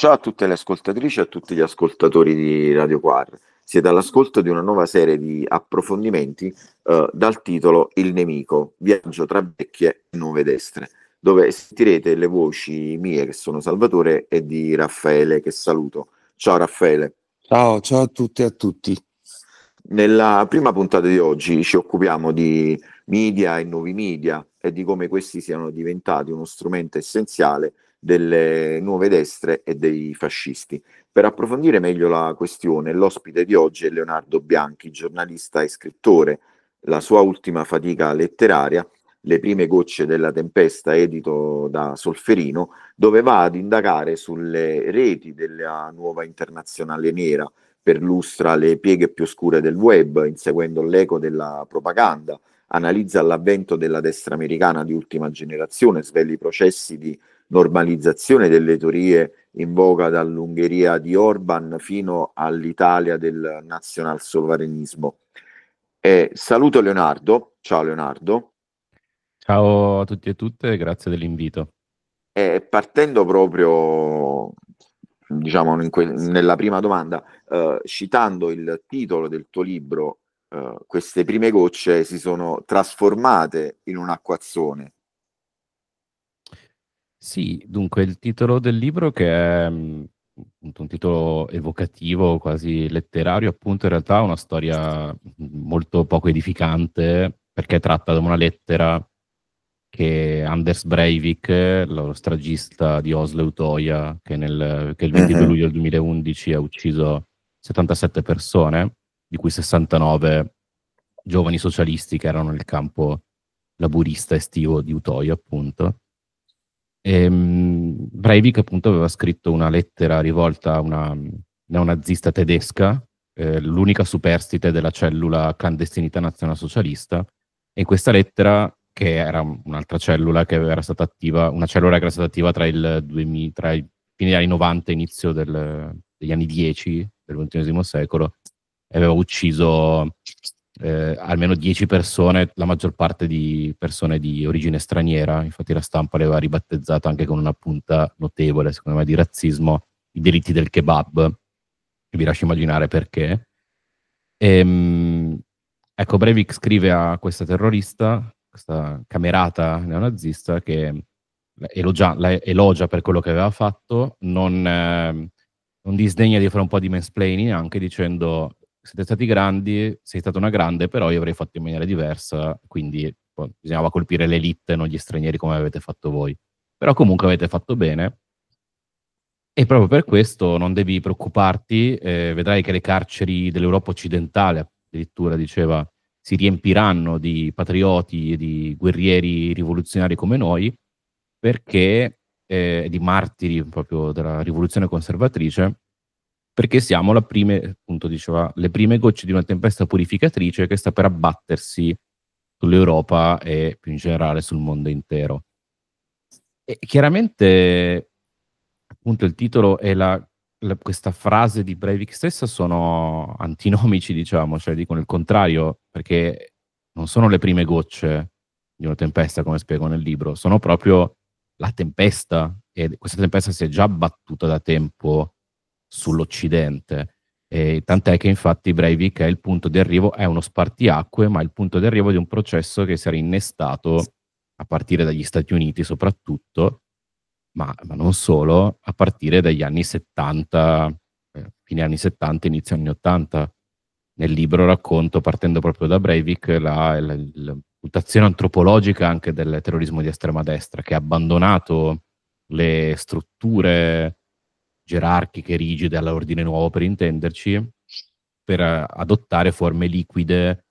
Ciao a tutte le ascoltatrici e a tutti gli ascoltatori di Radio Quar. Siete all'ascolto di una nuova serie di approfondimenti dal titolo Il nemico, viaggio tra vecchie e nuove destre, dove sentirete le voci mie che sono Salvatore e di Raffaele che saluto. Ciao Raffaele. Ciao a tutte e a tutti. Nella prima puntata di oggi ci occupiamo di media e nuovi media e di come questi siano diventati uno strumento essenziale delle nuove destre e dei fascisti. Per approfondire meglio la questione, l'ospite di oggi è Leonardo Bianchi, giornalista e scrittore. La sua ultima fatica letteraria, Le prime gocce della tempesta, edito da Solferino, dove va ad indagare sulle reti della nuova internazionale nera, perlustra le pieghe più oscure del web, inseguendo l'eco della propaganda, analizza l'avvento della destra americana di ultima generazione, svela i processi di normalizzazione delle teorie in voga dall'Ungheria di Orban fino all'Italia del nazionalsovranismo. Saluto Leonardo, ciao Leonardo. Ciao a tutti e tutte, grazie dell'invito. Partendo proprio, diciamo, nella prima domanda, citando il titolo del tuo libro, queste prime gocce si sono trasformate in un acquazzone. Sì, dunque il titolo del libro, che è appunto un titolo evocativo, quasi letterario, appunto in realtà è una storia molto poco edificante, perché tratta da una lettera che Anders Breivik, lo stragista di Oslo e Utoya, che il 22 luglio del 2011 ha ucciso 77 persone, di cui 69 giovani socialisti che erano nel campo laburista estivo di Utoya, appunto. Breivik appunto aveva scritto una lettera rivolta a una neonazista tedesca, l'unica superstite della cellula clandestinità nazionalsocialista, e in questa lettera, che era un'altra cellula che era stata attiva, una cellula che era stata attiva tra i fine degli anni 90 e inizio degli anni 10 del XXI secolo, e aveva ucciso almeno 10 persone, la maggior parte di persone di origine straniera. Infatti la stampa le aveva ribattezzato anche con una punta notevole, secondo me, di razzismo, i delitti del kebab, e vi lascio immaginare perché. Ecco, Breivik scrive a questa terrorista, questa camerata neonazista, che la elogia per quello che aveva fatto, non disdegna di fare un po' di mansplaining, anche dicendo: siete stati grandi, sei stata una grande, però io avrei fatto in maniera diversa, quindi bisognava colpire l'elite, non gli stranieri come avete fatto voi. Però comunque avete fatto bene, e proprio per questo non devi preoccuparti, vedrai che le carceri dell'Europa occidentale, addirittura diceva, si riempiranno di patrioti e di guerrieri rivoluzionari come noi, perché di martiri proprio della rivoluzione conservatrice, perché siamo appunto diceva, le prime gocce di una tempesta purificatrice che sta per abbattersi sull'Europa e più in generale sul mondo intero. E chiaramente appunto il titolo e questa frase di Breivik stessa sono antinomici, diciamo, cioè dicono il contrario, perché non sono le prime gocce di una tempesta, come spiego nel libro, sono proprio la tempesta, e questa tempesta si è già abbattuta da tempo sull'Occidente, e tant'è che infatti Breivik è il punto di arrivo, è uno spartiacque, ma è il punto di arrivo di un processo che si era innestato a partire dagli Stati Uniti soprattutto, ma non solo, a partire dagli anni 70, fine anni 70, inizio anni 80. Nel libro racconto, partendo proprio da Breivik, la mutazione antropologica anche del terrorismo di estrema destra, che ha abbandonato le strutture gerarchiche rigide all'ordine nuovo, per intenderci, per adottare forme liquide,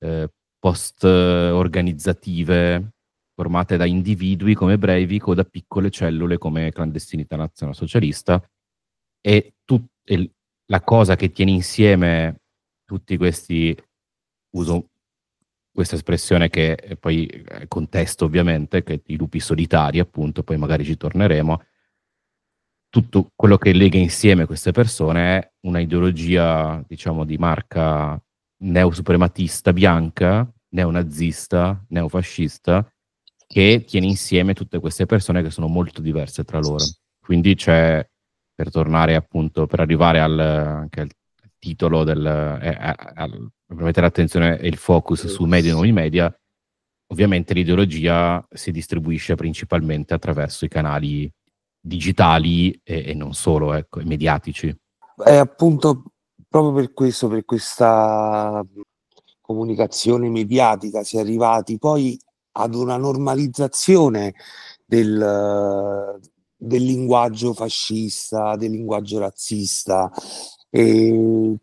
post-organizzative, formate da individui come Breivik o da piccole cellule come clandestinità nazionalsocialista, e la cosa che tiene insieme tutti questi, uso questa espressione che poi è contesto ovviamente, che i lupi solitari appunto, poi magari ci torneremo, tutto quello che lega insieme queste persone è una ideologia, diciamo, di marca neosuprematista bianca, neonazista, neofascista, che tiene insieme tutte queste persone che sono molto diverse tra loro. Quindi c'è per tornare appunto, per arrivare anche al titolo per mettere l'attenzione e il focus su media e nuovi media, ovviamente l'ideologia si distribuisce principalmente attraverso i canali digitali e non solo, ecco, e mediatici. È appunto proprio per questo, per questa comunicazione mediatica, si è arrivati poi ad una normalizzazione del linguaggio fascista, del linguaggio razzista. E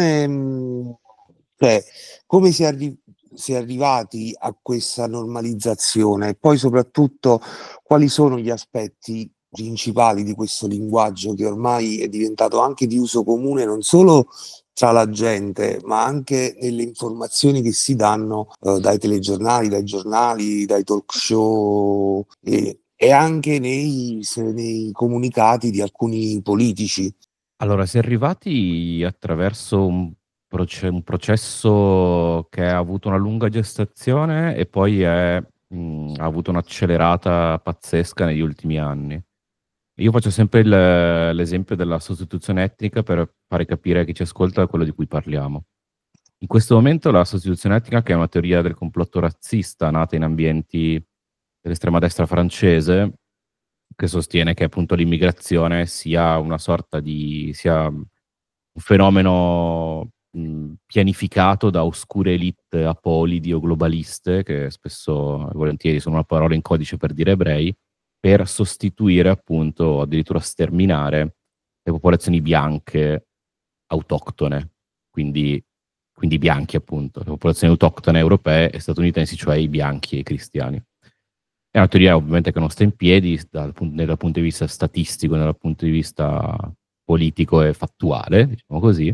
come si è arrivati a questa normalizzazione? E poi soprattutto quali sono gli aspetti principali di questo linguaggio che ormai è diventato anche di uso comune non solo tra la gente, ma anche nelle informazioni che si danno dai telegiornali, dai giornali, dai talk show e anche nei comunicati di alcuni politici. Allora, si è arrivati attraverso un processo che ha avuto una lunga gestazione e poi ha avuto un'accelerata pazzesca negli ultimi anni. Io faccio sempre l'esempio della sostituzione etnica per fare capire a chi ci ascolta quello di cui parliamo. In questo momento la sostituzione etnica, che è una teoria del complotto razzista nata in ambienti dell'estrema destra francese, che sostiene che appunto l'immigrazione sia una sorta sia un fenomeno pianificato da oscure elite apolidi o globaliste, che spesso e volentieri sono una parola in codice per dire ebrei, per sostituire appunto o addirittura sterminare le popolazioni bianche autoctone, quindi bianchi appunto, le popolazioni autoctone europee e statunitensi, cioè i bianchi e i cristiani. È una teoria ovviamente che non sta in piedi dal punto di vista statistico, dal punto di vista politico e fattuale, diciamo così,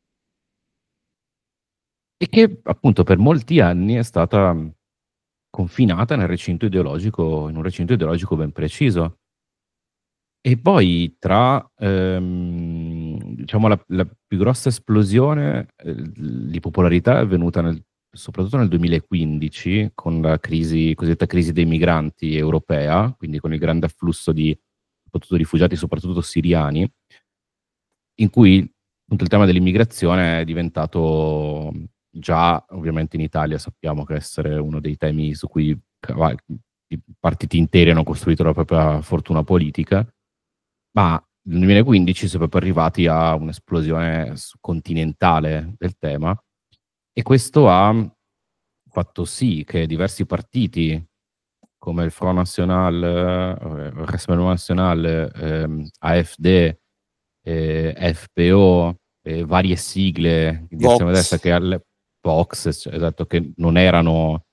e che appunto per molti anni è stata confinata in un recinto ideologico ben preciso. E poi diciamo la più grossa esplosione di popolarità è avvenuta soprattutto nel 2015 con la cosiddetta crisi dei migranti europea, quindi con il grande afflusso di soprattutto rifugiati, soprattutto siriani, in cui appunto il tema dell'immigrazione è diventato già, ovviamente in Italia sappiamo che essere uno dei temi su cui i partiti interi hanno costruito la propria fortuna politica, ma nel 2015 si è proprio arrivati a un'esplosione continentale del tema e questo ha fatto sì che diversi partiti come il Front National, il Rassemblement National, AfD, FPO, varie sigle di estrema destra che Vox, esatto, che non erano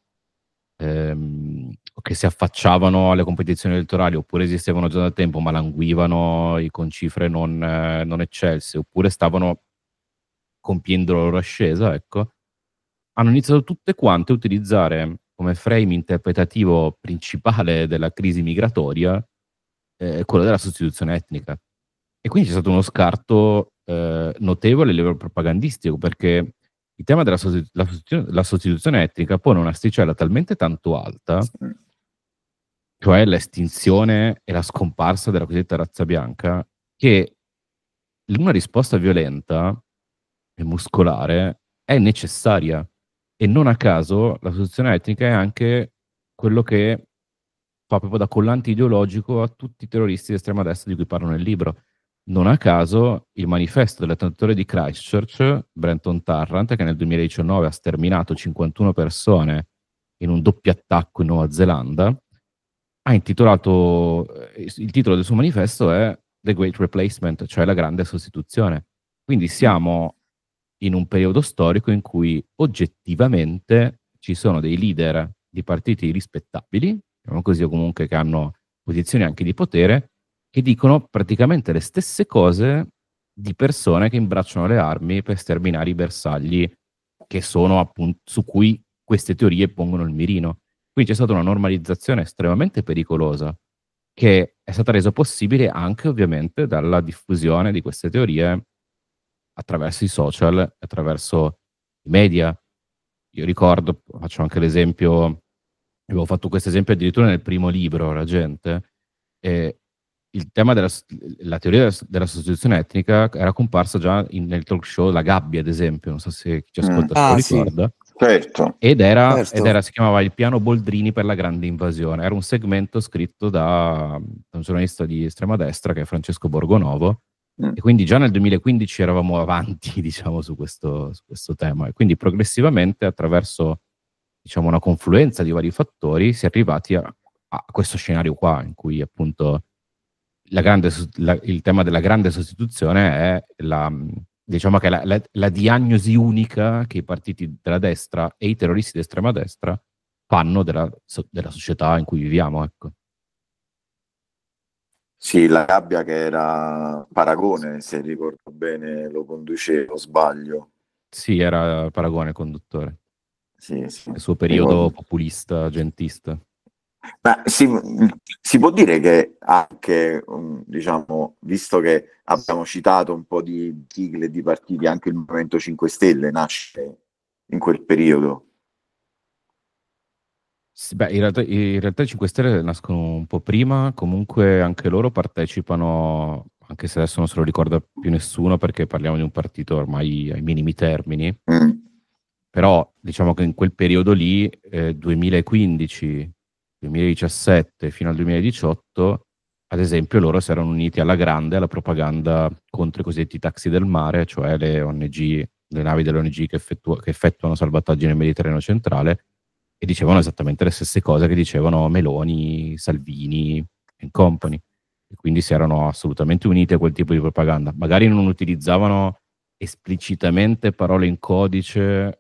che si affacciavano alle competizioni elettorali oppure esistevano già da tempo ma languivano con cifre non eccelse oppure stavano compiendo la loro ascesa, ecco, hanno iniziato tutte quante a utilizzare come frame interpretativo principale della crisi migratoria quello della sostituzione etnica. E quindi c'è stato uno scarto notevole a livello propagandistico, perché il tema della la sostituzione etnica pone un'asticella talmente tanto alta, cioè l'estinzione e la scomparsa della cosiddetta razza bianca, che una risposta violenta e muscolare è necessaria. E non a caso la sostituzione etnica è anche quello che fa proprio da collante ideologico a tutti i terroristi di estrema destra di cui parlo nel libro. Non a caso il manifesto dell'attentatore di Christchurch, Brenton Tarrant, che nel 2019 ha sterminato 51 persone in un doppio attacco in Nuova Zelanda, ha intitolato, il titolo del suo manifesto è The Great Replacement, cioè la grande sostituzione. Quindi siamo in un periodo storico in cui oggettivamente ci sono dei leader di partiti rispettabili, diciamo così, o comunque che hanno posizioni anche di potere, che dicono praticamente le stesse cose di persone che imbracciano le armi per sterminare i bersagli che sono appunto su cui queste teorie pongono il mirino. Quindi c'è stata una normalizzazione estremamente pericolosa che è stata resa possibile anche ovviamente dalla diffusione di queste teorie attraverso i social, attraverso i media. Io ricordo, faccio anche l'esempio, avevo fatto questo esempio addirittura nel primo libro, La gente, il tema la teoria della sostituzione etnica era comparsa già nel talk show La Gabbia, ad esempio, non so se chi ci ascolta se lo ricorda. Certo. Ed era, si chiamava Il piano Boldrini per la grande invasione. Era un segmento scritto da un giornalista di estrema destra che è Francesco Borgonovo, e quindi già nel 2015 eravamo avanti, diciamo, su questo tema, e quindi progressivamente, attraverso, diciamo, una confluenza di vari fattori, si è arrivati a questo scenario qua, in cui appunto il tema della grande sostituzione è diciamo che la diagnosi unica che i partiti della destra e i terroristi di estrema destra fanno della società in cui viviamo, ecco. Sì, La Gabbia, che era Paragone, se ricordo bene, lo conduceva, o sbaglio. Sì, era Paragone il conduttore. Sì. Il suo periodo populista, agentista. Ma si può dire che anche, diciamo, visto che abbiamo citato un po' di sigle e di partiti, anche il Movimento 5 Stelle nasce in quel periodo? Sì, beh, in realtà i 5 Stelle nascono un po' prima, comunque anche loro partecipano, anche se adesso non se lo ricorda più nessuno perché parliamo di un partito ormai ai minimi termini, però diciamo che in quel periodo lì, 2015, 2017 fino al 2018, ad esempio, loro si erano uniti alla grande alla propaganda contro i cosiddetti taxi del mare, cioè le ONG, le navi delle ONG che effettuano salvataggi nel Mediterraneo centrale, e dicevano esattamente le stesse cose che dicevano Meloni, Salvini e company. E quindi si erano assolutamente uniti a quel tipo di propaganda. Magari non utilizzavano esplicitamente parole in codice,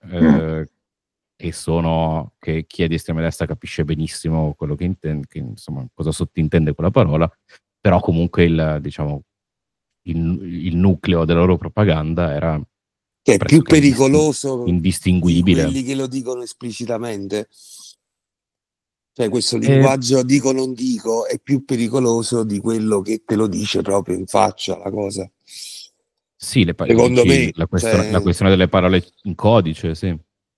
che chi è di estrema destra capisce benissimo quello che intende, insomma, cosa sottintende quella parola, però comunque il nucleo della loro propaganda era che è più pericoloso indistinguibile di quelli che lo dicono esplicitamente. Cioè, questo linguaggio dico non dico è più pericoloso di quello che te lo dice proprio in faccia la cosa. Sì, secondo me la questione delle parole in codice, sì.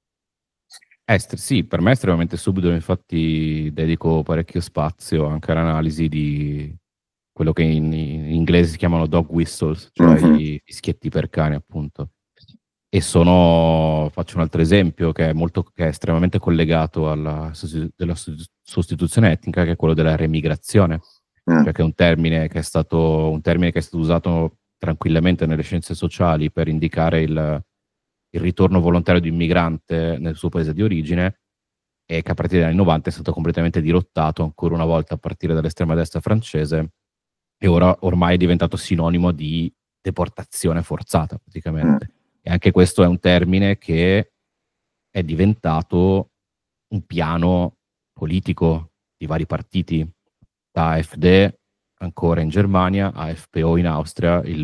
Sì, per me è estremamente subdolo, infatti dedico parecchio spazio anche all'analisi di quello che in inglese si chiamano dog whistles, cioè i fischietti per cani, appunto. E faccio un altro esempio che è estremamente collegato della sostituzione etnica, che è quello della remigrazione, cioè che è un termine che è stato usato tranquillamente nelle scienze sociali per indicare il ritorno volontario di un migrante nel suo paese di origine, e che a partire dagli anni 90 è stato completamente dirottato ancora una volta a partire dall'estrema destra francese, e ora ormai è diventato sinonimo di deportazione forzata praticamente. E anche questo è un termine che è diventato un piano politico di vari partiti, da AfD ancora in Germania, AFPO in Austria, il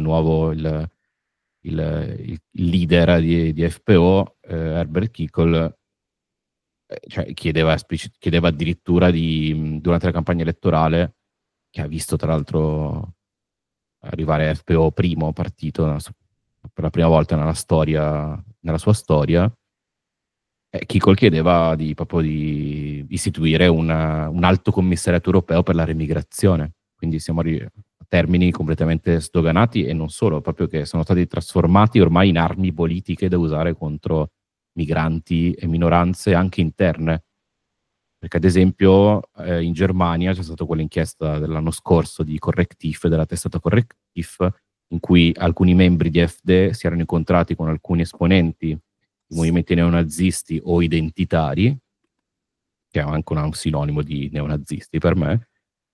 leader di FPO, Herbert Kickl, cioè chiedeva addirittura durante la campagna elettorale, che ha visto tra l'altro arrivare FPO primo partito per la prima volta nella sua storia, Kickl chiedeva proprio di istituire un alto commissariato europeo per la remigrazione. Quindi siamo a termini completamente sdoganati, e non solo, proprio che sono stati trasformati ormai in armi politiche da usare contro migranti e minoranze anche interne. Perché ad esempio in Germania c'è stata quell'inchiesta dell'anno scorso di Correctiv, della testata Correctiv, in cui alcuni membri di AfD si erano incontrati con alcuni esponenti di movimenti neonazisti o identitari, che è anche un sinonimo di neonazisti per me,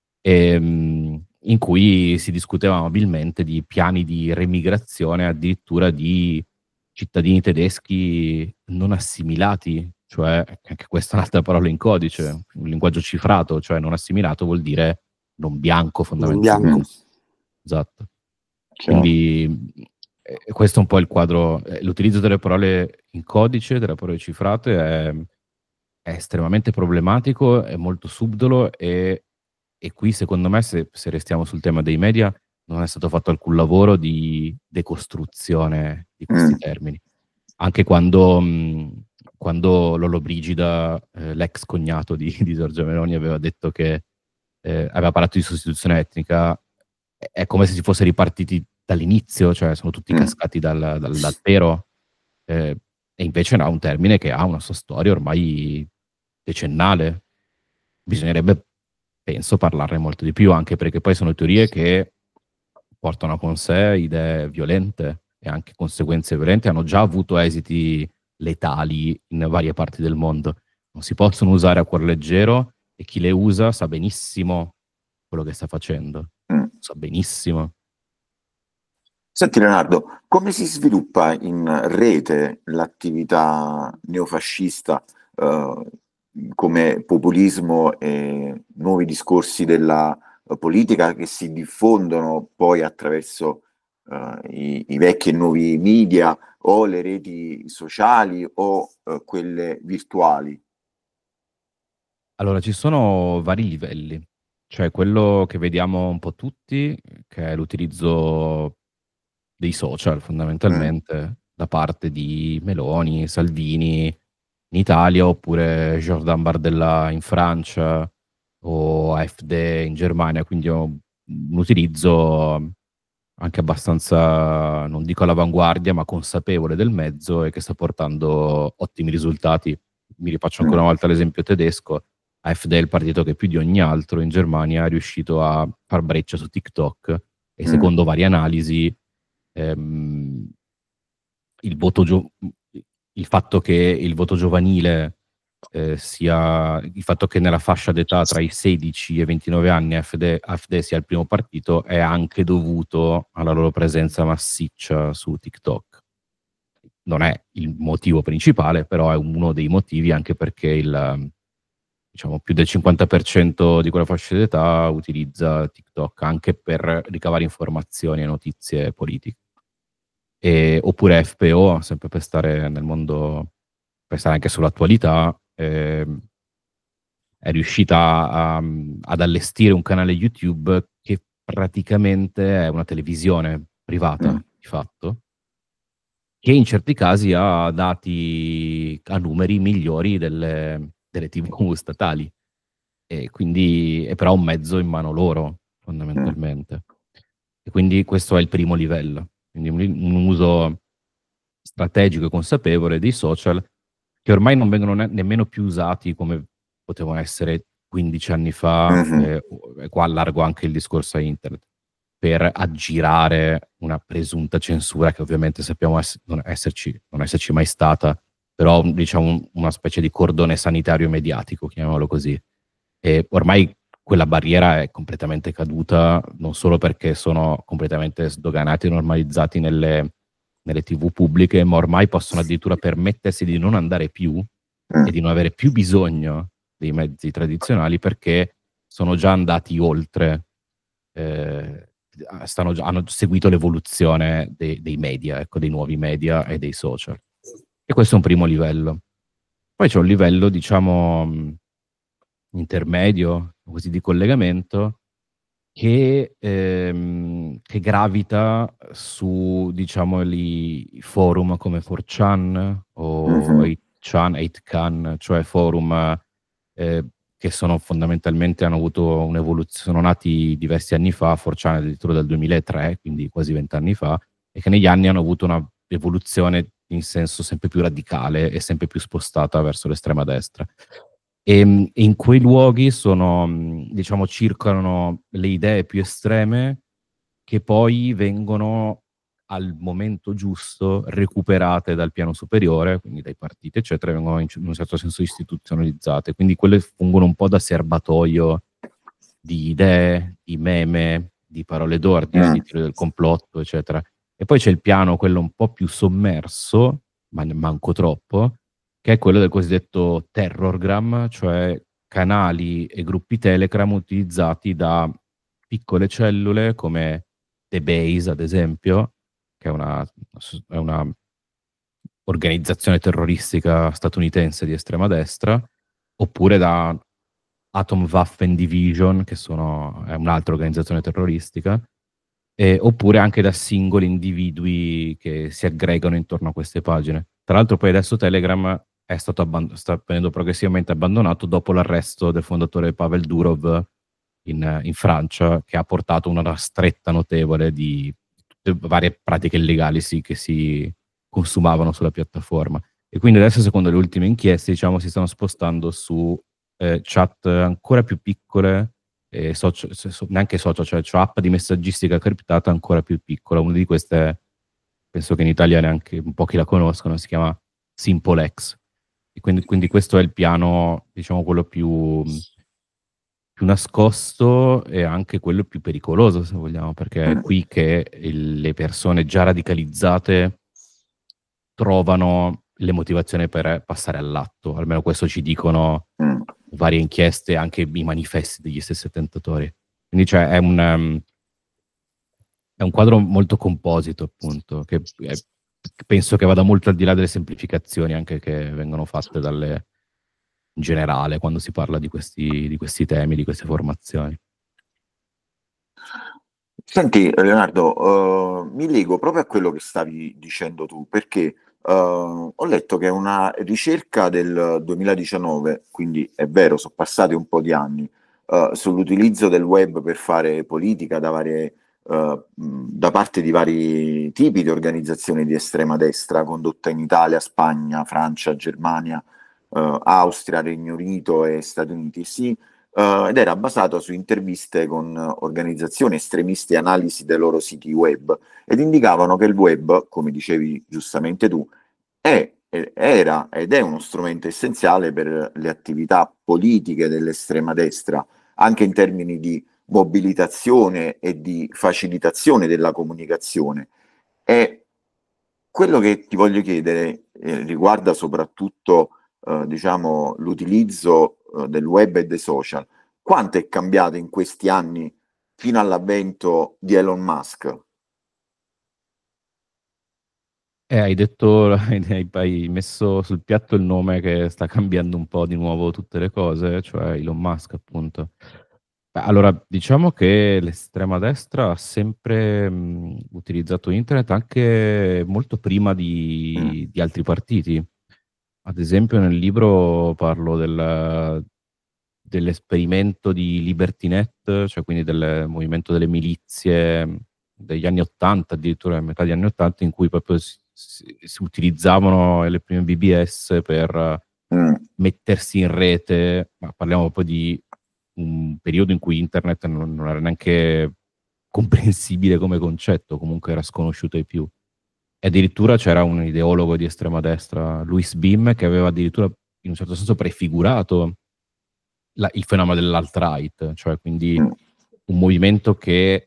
in cui si discuteva amabilmente di piani di remigrazione addirittura di cittadini tedeschi non assimilati, cioè anche questa è un'altra parola in codice, un linguaggio cifrato, cioè non assimilato vuol dire non bianco fondamentalmente. Non bianco. Esatto. Quindi questo è un po' il quadro. L'utilizzo delle parole in codice, delle parole cifrate è estremamente problematico, è molto subdolo, e qui secondo me, se restiamo sul tema dei media, non è stato fatto alcun lavoro di decostruzione di questi termini. Anche quando Lollobrigida, l'ex cognato di Giorgia Meloni, aveva detto che aveva parlato di sostituzione etnica, è come se si fosse ripartiti dall'inizio, cioè sono tutti cascati dal pero, e invece no, è un termine che ha una sua storia ormai decennale. Bisognerebbe, penso, parlarne molto di più, anche perché poi sono teorie che portano con sé idee violente e anche conseguenze violente, hanno già avuto esiti letali in varie parti del mondo. Non si possono usare a cuor leggero e chi le usa sa benissimo quello che sta facendo. Sa benissimo. Senti Leonardo, come si sviluppa in rete l'attività neofascista come populismo e nuovi discorsi della politica che si diffondono poi attraverso i vecchi e nuovi media o le reti sociali o quelle virtuali? Allora, ci sono vari livelli. Cioè quello che vediamo un po' tutti, che è l'utilizzo dei social fondamentalmente, da parte di Meloni, Salvini in Italia, oppure Jordan Bardella in Francia o AfD in Germania, quindi un utilizzo anche abbastanza, non dico all'avanguardia, ma consapevole del mezzo e che sta portando ottimi risultati. Mi rifaccio ancora una volta l'esempio tedesco. AfD è il partito che più di ogni altro in Germania è riuscito a far breccia su TikTok e secondo varie analisi il fatto che il voto giovanile sia il fatto che nella fascia d'età tra i 16 e i 29 anni AfD sia il primo partito è anche dovuto alla loro presenza massiccia su TikTok. Non è il motivo principale, però è uno dei motivi, anche perché diciamo più del 50% di quella fascia d'età utilizza TikTok anche per ricavare informazioni e notizie politiche. Oppure FPO, sempre per stare nel mondo, per stare anche sull'attualità, è riuscita ad allestire un canale YouTube che praticamente è una televisione privata, di fatto, che in certi casi ha numeri migliori delle TV statali. E quindi è però un mezzo in mano loro, fondamentalmente. E quindi questo è il primo livello. Quindi un uso strategico e consapevole dei social che ormai non vengono nemmeno più usati come potevano essere 15 anni fa, e qua allargo anche il discorso a internet, per aggirare una presunta censura che ovviamente sappiamo non esserci mai stata, però diciamo una specie di cordone sanitario mediatico, chiamiamolo così. E ormai quella barriera è completamente caduta, non solo perché sono completamente sdoganati e normalizzati nelle TV pubbliche, ma ormai possono addirittura permettersi di non andare più e di non avere più bisogno dei mezzi tradizionali perché sono già andati oltre, hanno seguito l'evoluzione dei media, ecco, dei nuovi media e dei social. E questo è un primo livello. Poi c'è un livello, diciamo, intermedio, così di collegamento, che gravita su, diciamo, i forum come 4chan o 8chan, cioè forum che sono fondamentalmente, hanno avuto un'evoluzione, sono nati diversi anni fa, 4chan addirittura dal 2003, quindi quasi 20 anni fa, e che negli anni hanno avuto una evoluzione in senso sempre più radicale e sempre più spostata verso l'estrema destra. E in quei luoghi diciamo, circolano le idee più estreme che poi vengono al momento giusto recuperate dal piano superiore, quindi dai partiti, eccetera, vengono in un certo senso istituzionalizzate. Quindi quelle fungono un po' da serbatoio di idee, di meme, di parole d'ordine, di teorie del complotto, eccetera. E poi c'è il piano, quello un po' più sommerso, ma manco troppo, che è quello del cosiddetto terrorgram, cioè canali e gruppi Telegram utilizzati da piccole cellule come The Base, ad esempio, che è una organizzazione terroristica statunitense di estrema destra, oppure da Atomwaffen Division, che è un'altra organizzazione terroristica, oppure anche da singoli individui che si aggregano intorno a queste pagine. Tra l'altro poi adesso Telegram sta venendo progressivamente abbandonato dopo l'arresto del fondatore Pavel Durov, in Francia, che ha portato una stretta notevole di tutte varie pratiche illegali che si consumavano sulla piattaforma. E quindi adesso, secondo le ultime inchieste, diciamo, si stanno spostando su chat ancora più piccole, neanche social, cioè app di messaggistica criptata ancora più piccola. Una di queste, penso che in Italia neanche un po' chi la conoscono, si chiama SimpleX. E quindi questo è il piano, diciamo, quello più nascosto e anche quello più pericoloso, se vogliamo, perché è qui che le persone già radicalizzate trovano le motivazioni per passare all'atto. Almeno questo ci dicono varie inchieste, anche i manifesti degli stessi attentatori. Quindi cioè, è un quadro molto composito, appunto, che penso che vada molto al di là delle semplificazioni anche che vengono fatte in generale quando si parla di questi temi, di queste formazioni. Senti Leonardo, mi lego proprio a quello che stavi dicendo tu, perché ho letto che una ricerca del 2019, quindi è vero, sono passati un po' di anni, sull'utilizzo del web per fare politica da parte di vari tipi di organizzazioni di estrema destra, condotta in Italia, Spagna, Francia, Germania, Austria, Regno Unito e Stati Uniti, ed era basato su interviste con organizzazioni estremiste e analisi dei loro siti web, ed indicavano che il web, come dicevi giustamente tu, era ed è uno strumento essenziale per le attività politiche dell'estrema destra, anche in termini di mobilitazione e di facilitazione della comunicazione. E quello che ti voglio chiedere riguarda soprattutto diciamo, l'utilizzo del web e dei social. Quanto è cambiato in questi anni fino all'avvento di Elon Musk? Hai messo sul piatto il nome che sta cambiando un po' di nuovo tutte le cose, cioè Elon Musk, appunto. Allora, diciamo che l'estrema destra ha sempre utilizzato internet anche molto prima di altri partiti. Ad esempio, nel libro parlo dell'esperimento di LibertyNet, cioè quindi del movimento delle milizie degli anni '80, addirittura a metà degli anni '80, in cui proprio si utilizzavano le prime BBS per mettersi in rete, ma parliamo proprio di un periodo in cui internet non era neanche comprensibile come concetto, comunque era sconosciuto ai più. E addirittura c'era un ideologo di estrema destra, Louis Beam, che aveva addirittura in un certo senso prefigurato il fenomeno dell'alt-right, cioè quindi un movimento che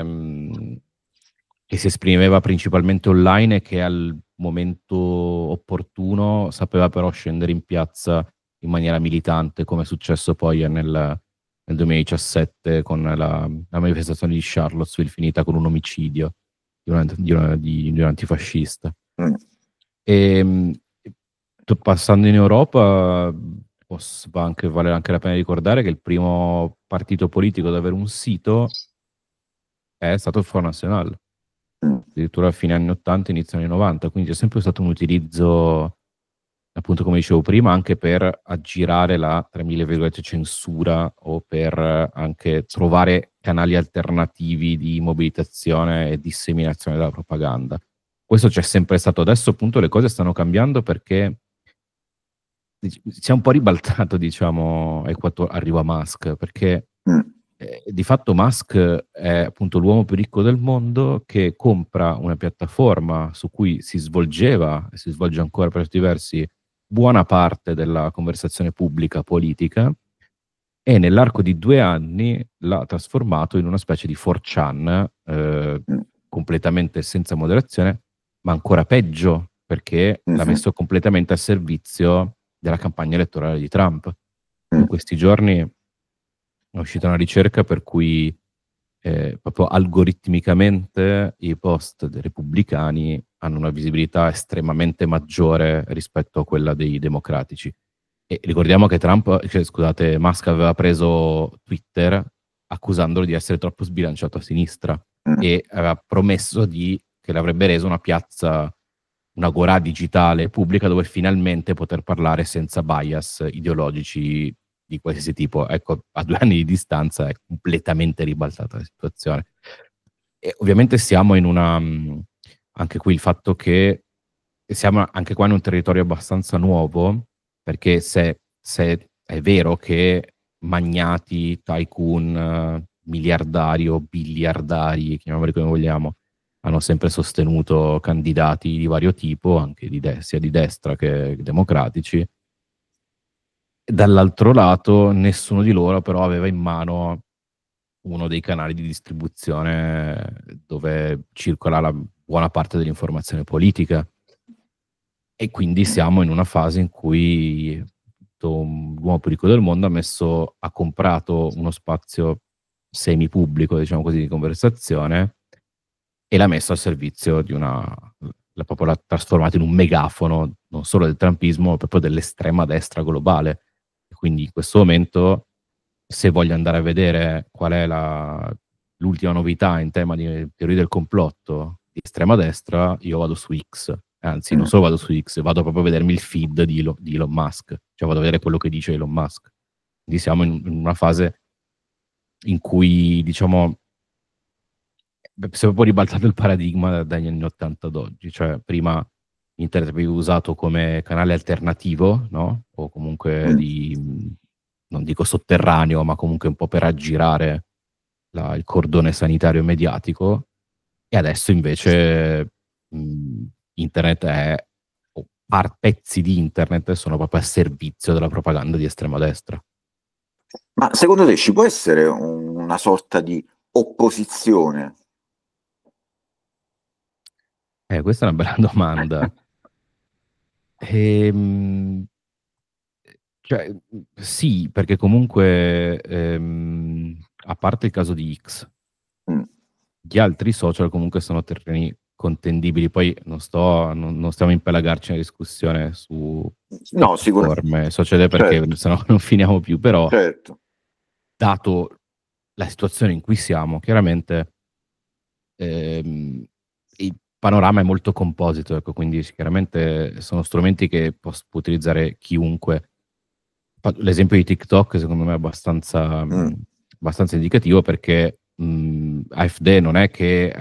si esprimeva principalmente online e che al momento opportuno sapeva però scendere in piazza in maniera militante, come è successo poi nel 2017 con la manifestazione di Charlottesville finita con un omicidio di un antifascista. E passando in Europa vale anche la pena ricordare che il primo partito politico ad avere un sito è stato il Front National, addirittura a fine anni 80, inizio anni 90, quindi c'è sempre stato un utilizzo, appunto come dicevo prima, anche per aggirare la, tra mille virgolette, censura, o per anche trovare canali alternativi di mobilitazione e disseminazione della propaganda. Questo c'è sempre stato. Adesso appunto le cose stanno cambiando perché si è un po' ribaltato, diciamo, quando arriva Musk, perché di fatto Musk è appunto l'uomo più ricco del mondo che compra una piattaforma su cui si svolgeva e si svolge ancora per certi versi buona parte della conversazione pubblica politica, e nell'arco di 2 anni l'ha trasformato in una specie di 4chan completamente senza moderazione, ma ancora peggio perché l'ha messo completamente a servizio della campagna elettorale di Trump. In questi giorni è uscita una ricerca per cui proprio algoritmicamente i post dei repubblicani hanno una visibilità estremamente maggiore rispetto a quella dei democratici. E ricordiamo che Musk aveva preso Twitter accusandolo di essere troppo sbilanciato a sinistra e aveva promesso che l'avrebbe reso una piazza, un'agorà digitale pubblica dove finalmente poter parlare senza bias ideologici di qualsiasi tipo. Ecco, a 2 anni di distanza è completamente ribaltata la situazione. E ovviamente siamo in una... anche qui il fatto che siamo anche qua in un territorio abbastanza nuovo, perché se è vero che magnati, tycoon, miliardari o biliardari, chiamiamoli come vogliamo, hanno sempre sostenuto candidati di vario tipo, anche sia di destra che democratici. Dall'altro lato, nessuno di loro però aveva in mano uno dei canali di distribuzione dove circola la buona parte dell'informazione politica. E quindi siamo in una fase in cui l'uomo più ricco del mondo ha comprato uno spazio semi-pubblico, diciamo così, di conversazione e l'ha messo al servizio di l'ha trasformato in un megafono non solo del trumpismo, ma proprio dell'estrema destra globale. E quindi in questo momento, se voglio andare a vedere qual è l'ultima novità in tema di teorie del complotto di estrema destra, io vado su X. Anzi, non solo vado su X, vado proprio a vedermi il feed di Elon Musk, cioè vado a vedere quello che dice Elon Musk. Quindi siamo in una fase in cui, diciamo, si è proprio ribaltato il paradigma dagli anni 80 ad oggi. Cioè, prima internet veniva usato come canale alternativo, no? O comunque non dico sotterraneo, ma comunque un po' per aggirare il cordone sanitario mediatico. E adesso invece internet pezzi di internet sono proprio a servizio della propaganda di estrema destra. Ma secondo te ci può essere una sorta di opposizione? Questa è una bella domanda. Cioè, sì, perché comunque, a parte il caso di X, gli altri social comunque sono terreni contendibili. Poi non stiamo a impelagarci una discussione su forme social, perché sennò non finiamo più, però dato la situazione in cui siamo, chiaramente il panorama è molto composito, ecco, quindi chiaramente sono strumenti che può utilizzare chiunque. L'esempio di TikTok secondo me è abbastanza indicativo, perché AfD non è che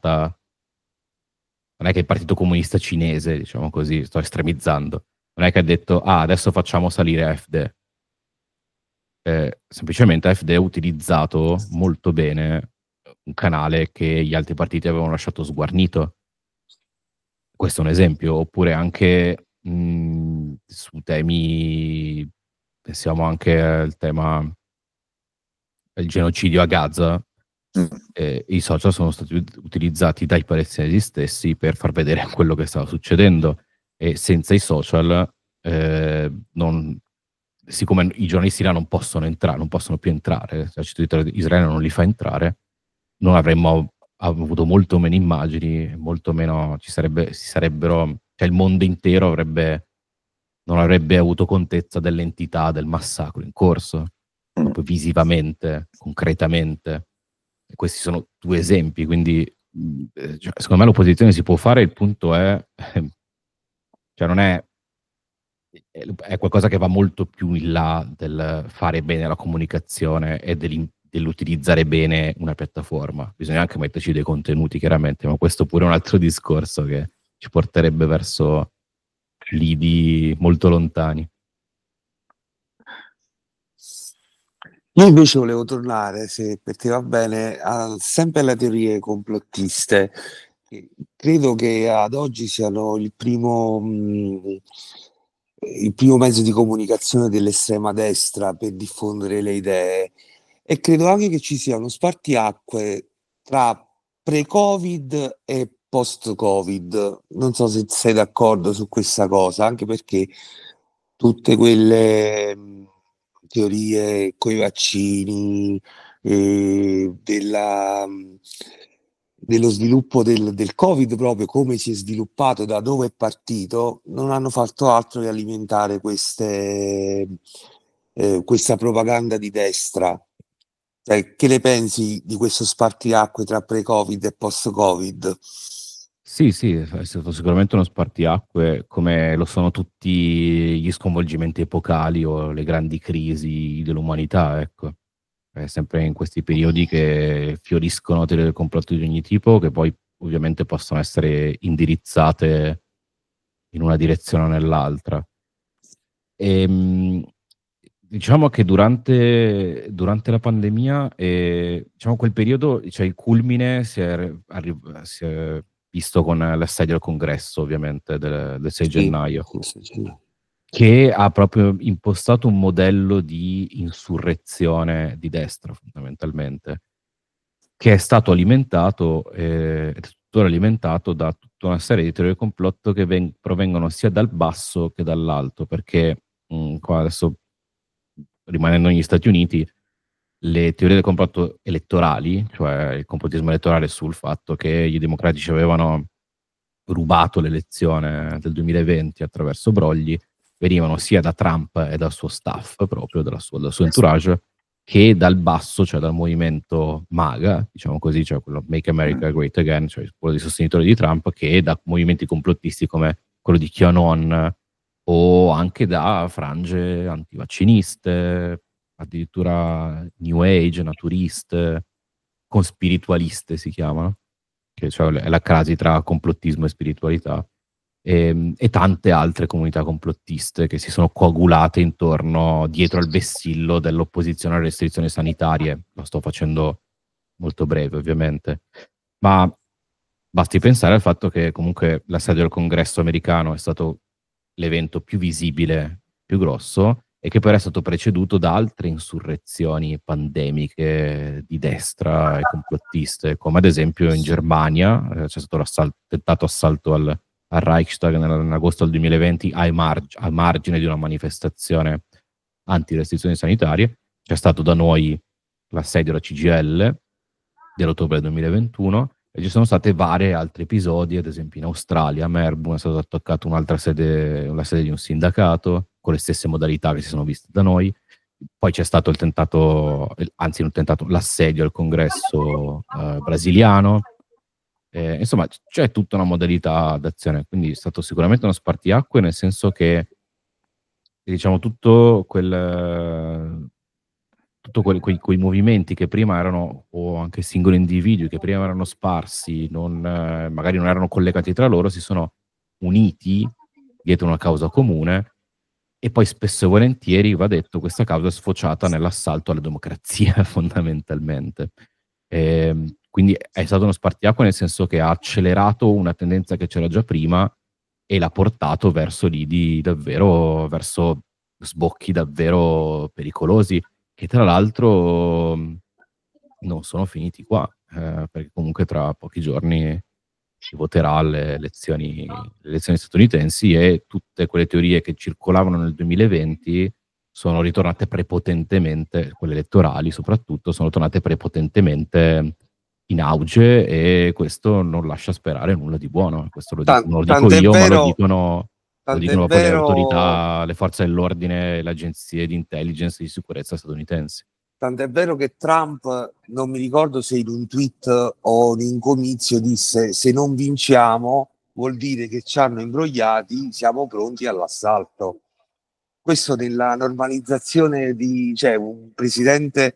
il Partito Comunista Cinese, diciamo così, sto estremizzando, non è che ha detto adesso facciamo salire AfD. Semplicemente AfD ha utilizzato molto bene un canale che gli altri partiti avevano lasciato sguarnito. Questo è un esempio. Oppure anche su temi, pensiamo anche al tema del genocidio a Gaza, i social sono stati utilizzati dai palestinesi stessi per far vedere quello che stava succedendo, e senza i social, siccome i giornalisti là non possono più entrare, Israele non li fa entrare, non avremmo avuto molto meno immagini, molto meno cioè il mondo intero non avrebbe avuto contezza dell'entità del massacro in corso, proprio visivamente, concretamente. E questi sono 2 esempi, quindi secondo me l'opposizione si può fare, il punto è cioè non è qualcosa che va molto più in là del fare bene la comunicazione e dell'utilizzare bene una piattaforma. Bisogna anche metterci dei contenuti, chiaramente, ma questo pure è un altro discorso che ci porterebbe verso lidi molto lontani. Io invece volevo tornare, se per te va bene, sempre alle teorie complottiste. Credo che ad oggi siano il primo mezzo di comunicazione dell'estrema destra per diffondere le idee, e credo anche che ci sia uno spartiacque tra pre-Covid e post-Covid. Non so se sei d'accordo su questa cosa, anche perché tutte quelle teorie coi vaccini, dello sviluppo del Covid, proprio come si è sviluppato, da dove è partito, non hanno fatto altro che alimentare questa propaganda di destra. Che ne pensi di questo spartiacque tra pre-Covid e post-Covid? Sì, sì, è stato sicuramente uno spartiacque, come lo sono tutti gli sconvolgimenti epocali o le grandi crisi dell'umanità, ecco. È sempre in questi periodi che fioriscono teorie del complotto di ogni tipo, che poi ovviamente possono essere indirizzate in una direzione o nell'altra. Diciamo che durante la pandemia, diciamo quel periodo, cioè il culmine si è visto con l'assedio al congresso, ovviamente, del 6 Sì, gennaio, sì, sì. che ha proprio impostato un modello di insurrezione di destra, fondamentalmente, che è stato alimentato ed è tuttora alimentato da tutta una serie di teorie del complotto che provengono sia dal basso che dall'alto, perché qua adesso, rimanendo negli Stati Uniti, le teorie del complotto elettorali, cioè il complottismo elettorale sul fatto che i democratici avevano rubato l'elezione del 2020 attraverso brogli, venivano sia da Trump e dal suo staff, proprio dal suo entourage, che dal basso, cioè dal movimento MAGA, diciamo così, cioè quello Make America Great Again, cioè quello dei sostenitori di Trump, che da movimenti complottisti come quello di QAnon o anche da frange antivacciniste, addirittura New Age, naturiste, conspiritualiste si chiamano, che cioè è la crasi tra complottismo e spiritualità, e tante altre comunità complottiste che si sono coagulate intorno, dietro al vessillo dell'opposizione alle restrizioni sanitarie. Lo sto facendo molto breve, ovviamente, ma basti pensare al fatto che comunque l'assedio del congresso americano è stato l'evento più visibile, più grosso, e che poi era stato preceduto da altre insurrezioni pandemiche di destra e complottiste, come ad esempio in Germania c'è stato tentato assalto al Reichstag nell'agosto del 2020 a margine di una manifestazione anti-restrizioni sanitarie. C'è stato da noi l'assedio alla CGIL dell'ottobre 2021 e ci sono state varie altri episodi, ad esempio in Australia, a Melbourne è stato attaccato la sede di un sindacato con le stesse modalità che si sono viste da noi. Poi c'è stato l'assedio al congresso brasiliano. Insomma, c'è tutta una modalità d'azione, quindi è stato sicuramente uno spartiacque, nel senso che diciamo quei movimenti che prima erano, o anche singoli individui che prima erano sparsi, magari non erano collegati tra loro, si sono uniti dietro una causa comune, e poi spesso e volentieri, va detto, questa causa è sfociata nell'assalto alla democrazia fondamentalmente. Quindi è stato uno spartiacque, nel senso che ha accelerato una tendenza che c'era già prima e l'ha portato verso lidi davvero, verso sbocchi davvero pericolosi, che tra l'altro non sono finiti qua, perché comunque tra pochi giorni si voterà alle elezioni statunitensi, e tutte quelle teorie che circolavano nel 2020 sono ritornate prepotentemente, quelle elettorali soprattutto, sono tornate prepotentemente in auge, e questo non lascia sperare nulla di buono. Questo non lo dico Tant'è io, ma vero, lo tant'è dicono proprio le vero, autorità, le forze dell'ordine, le agenzie di intelligence e di sicurezza statunitensi. tant'è vero che Trump, non mi ricordo se in un tweet o in un comizio, disse: se non vinciamo vuol dire che ci hanno imbrogliati, siamo pronti all'assalto. Questo nella normalizzazione di, cioè, un presidente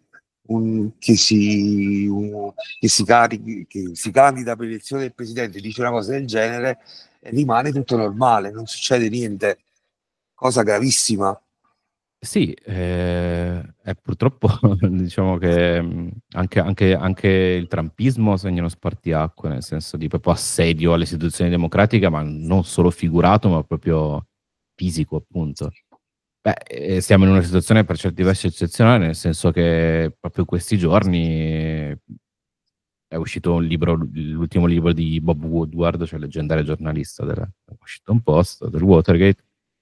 che si candida per l'elezione del presidente, dice una cosa del genere e rimane tutto normale, non succede niente, cosa gravissima. Sì, purtroppo diciamo che anche il trumpismo segna uno spartiacque, nel senso di proprio assedio alle istituzioni democratiche, ma non solo figurato, ma proprio fisico, appunto. Beh, siamo in una situazione per certi versi eccezionale, nel senso che proprio in questi giorni è uscito l'ultimo libro di Bob Woodward, cioè il leggendario giornalista del Washington Post, del Watergate,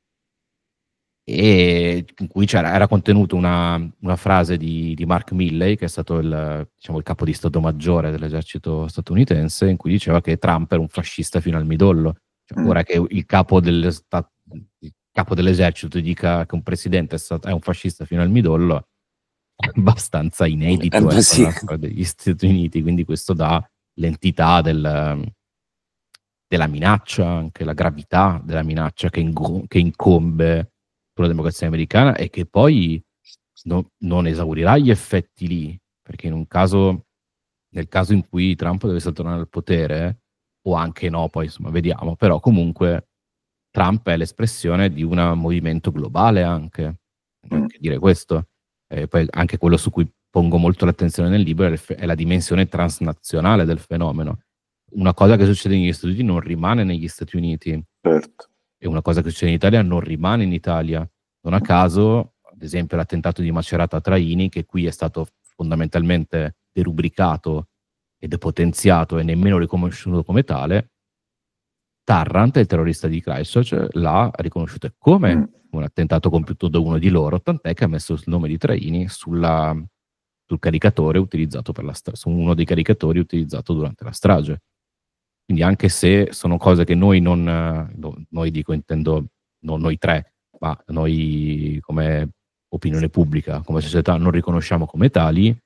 e in cui era contenuta una frase di Mark Milley, che è stato il capo di Stato Maggiore dell'esercito statunitense, in cui diceva che Trump era un fascista fino al midollo. Ora che il capo dell'esercito dica che un presidente è un fascista fino al midollo, è abbastanza inedito Sì. nella storia degli Stati Uniti, quindi questo dà l'entità della minaccia, anche la gravità della minaccia che incombe sulla democrazia americana e che poi non esaurirà gli effetti lì, perché nel caso in cui Trump dovesse tornare al potere, o anche no, poi insomma vediamo, però comunque Trump è l'espressione di un movimento globale anche dire questo. Poi anche quello su cui pongo molto l'attenzione nel libro è la dimensione transnazionale del fenomeno. Una cosa che succede negli Stati Uniti non rimane negli Stati Uniti. Certo. E una cosa che succede in Italia non rimane in Italia. Non a caso, ad esempio, l'attentato di Macerata a Traini, che qui è stato fondamentalmente derubricato e depotenziato e nemmeno riconosciuto come tale, Tarrant, il terrorista di Christchurch, l'ha riconosciuto come un attentato compiuto da uno di loro, tant'è che ha messo il nome di Traini sul caricatore utilizzato su uno dei caricatori utilizzato durante la strage. Quindi anche se sono cose che noi intendo non noi tre, ma noi come opinione pubblica, come società non riconosciamo come tali,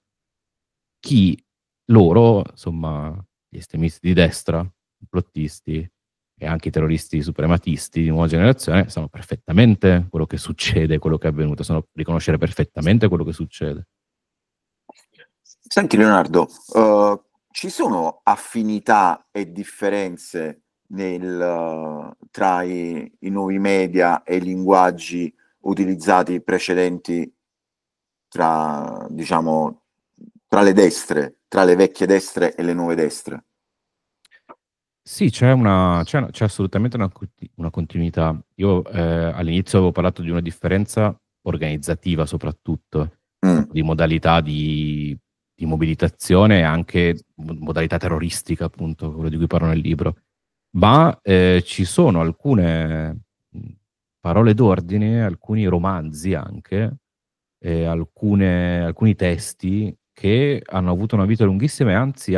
insomma, gli estremisti di destra, complottisti e anche i terroristi suprematisti di nuova generazione sanno perfettamente quello che succede, quello che è avvenuto, sanno riconoscere perfettamente quello che succede. Senti Leonardo, ci sono affinità e differenze tra i nuovi media e i linguaggi utilizzati precedenti tra le destre, tra le vecchie destre e le nuove destre? Sì, c'è assolutamente una continuità. Io all'inizio avevo parlato di una differenza organizzativa soprattutto, di modalità di mobilitazione e anche modalità terroristica, appunto, quello di cui parlo nel libro. Ma ci sono alcune parole d'ordine, alcuni romanzi anche, alcuni testi che hanno avuto una vita lunghissima e anzi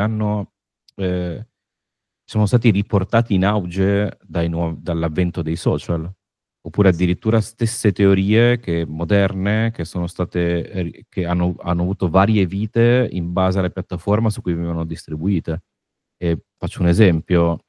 sono stati riportati in auge dall'avvento dei social, oppure addirittura stesse teorie moderne che sono state che hanno avuto varie vite in base alla piattaforma su cui venivano distribuite. E faccio un esempio.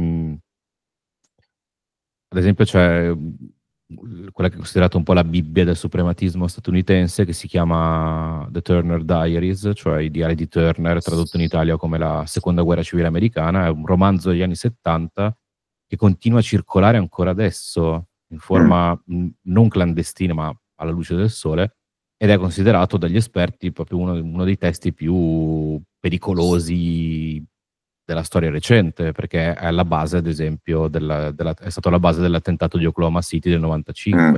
Ad esempio c'è quella che è considerata un po' la Bibbia del suprematismo statunitense, che si chiama The Turner Diaries, cioè i diari di Turner, tradotto in Italia come la seconda guerra civile americana. È un romanzo degli anni 70 che continua a circolare ancora adesso in forma non clandestina ma alla luce del sole, ed è considerato dagli esperti proprio uno dei testi più pericolosi della storia recente, perché è alla base, ad esempio, è stato alla base dell'attentato di Oklahoma City del 95.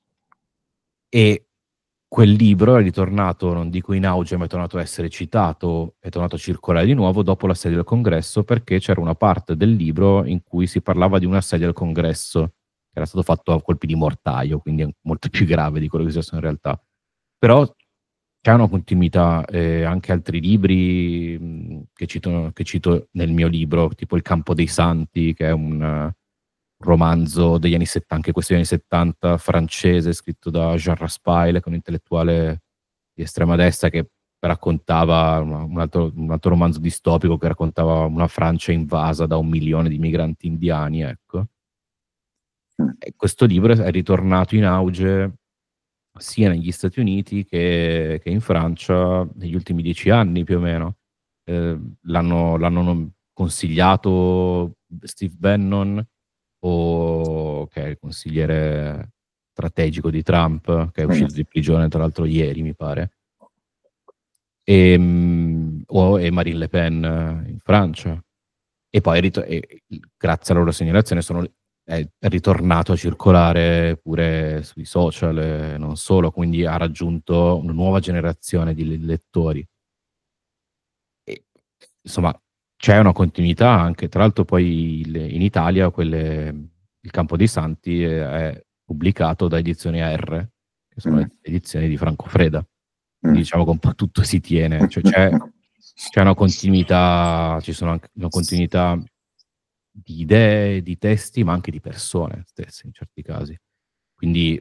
E quel libro è ritornato, non dico in auge, ma è tornato a essere citato, è tornato a circolare di nuovo dopo l'assedio del Congresso, perché c'era una parte del libro in cui si parlava di un assedio al Congresso, che era stato fatto a colpi di mortaio, quindi è molto più grave di quello che è successo in realtà. Però c'è una continuità, anche altri libri che cito nel mio libro, tipo Il campo dei santi, che è un romanzo degli anni 70, anche questo degli anni 70, francese, scritto da Jean Raspail, che è un intellettuale di estrema destra che raccontava un altro romanzo distopico che raccontava una Francia invasa da 1 milione di migranti indiani, ecco. E questo libro è ritornato in auge sia negli Stati Uniti che in Francia negli ultimi 10 anni più o meno. L'hanno consigliato Steve Bannon, che è il consigliere strategico di Trump, che è uscito di prigione tra l'altro ieri, mi pare, e Marine Le Pen in Francia. E poi grazie alla loro segnalazione è ritornato a circolare pure sui social, non solo, quindi ha raggiunto una nuova generazione di lettori. E, insomma, c'è una continuità anche, tra l'altro poi in Italia Il Campo dei Santi è pubblicato da Edizioni AR, che sono le edizioni di Franco Freda. Quindi diciamo che un po' tutto si tiene, cioè c'è una continuità, ci sono anche una continuità di idee, di testi, ma anche di persone stesse in certi casi. Quindi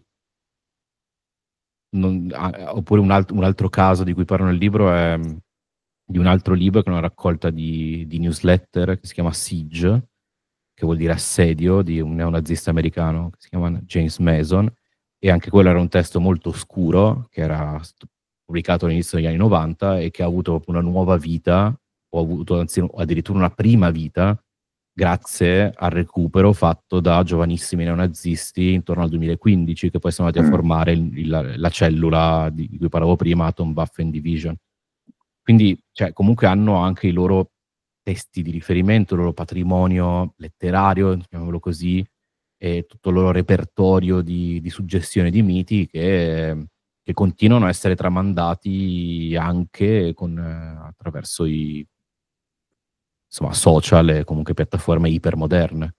oppure un altro caso di cui parlo nel libro è di un altro libro che è una raccolta di newsletter che si chiama Siege, che vuol dire assedio, di un neonazista americano che si chiama James Mason, e anche quello era un testo molto oscuro, che era pubblicato all'inizio degli anni 90 e che ha avuto proprio una nuova vita, o ha avuto anzi addirittura una prima vita, grazie al recupero fatto da giovanissimi neonazisti intorno al 2015, che poi sono andati a formare la cellula di cui parlavo prima, Atom Waffen Division. Quindi, cioè, comunque hanno anche i loro testi di riferimento, il loro patrimonio letterario, chiamiamolo così, e tutto il loro repertorio di suggestioni di miti che continuano a essere tramandati anche attraverso i social e comunque piattaforme ipermoderne.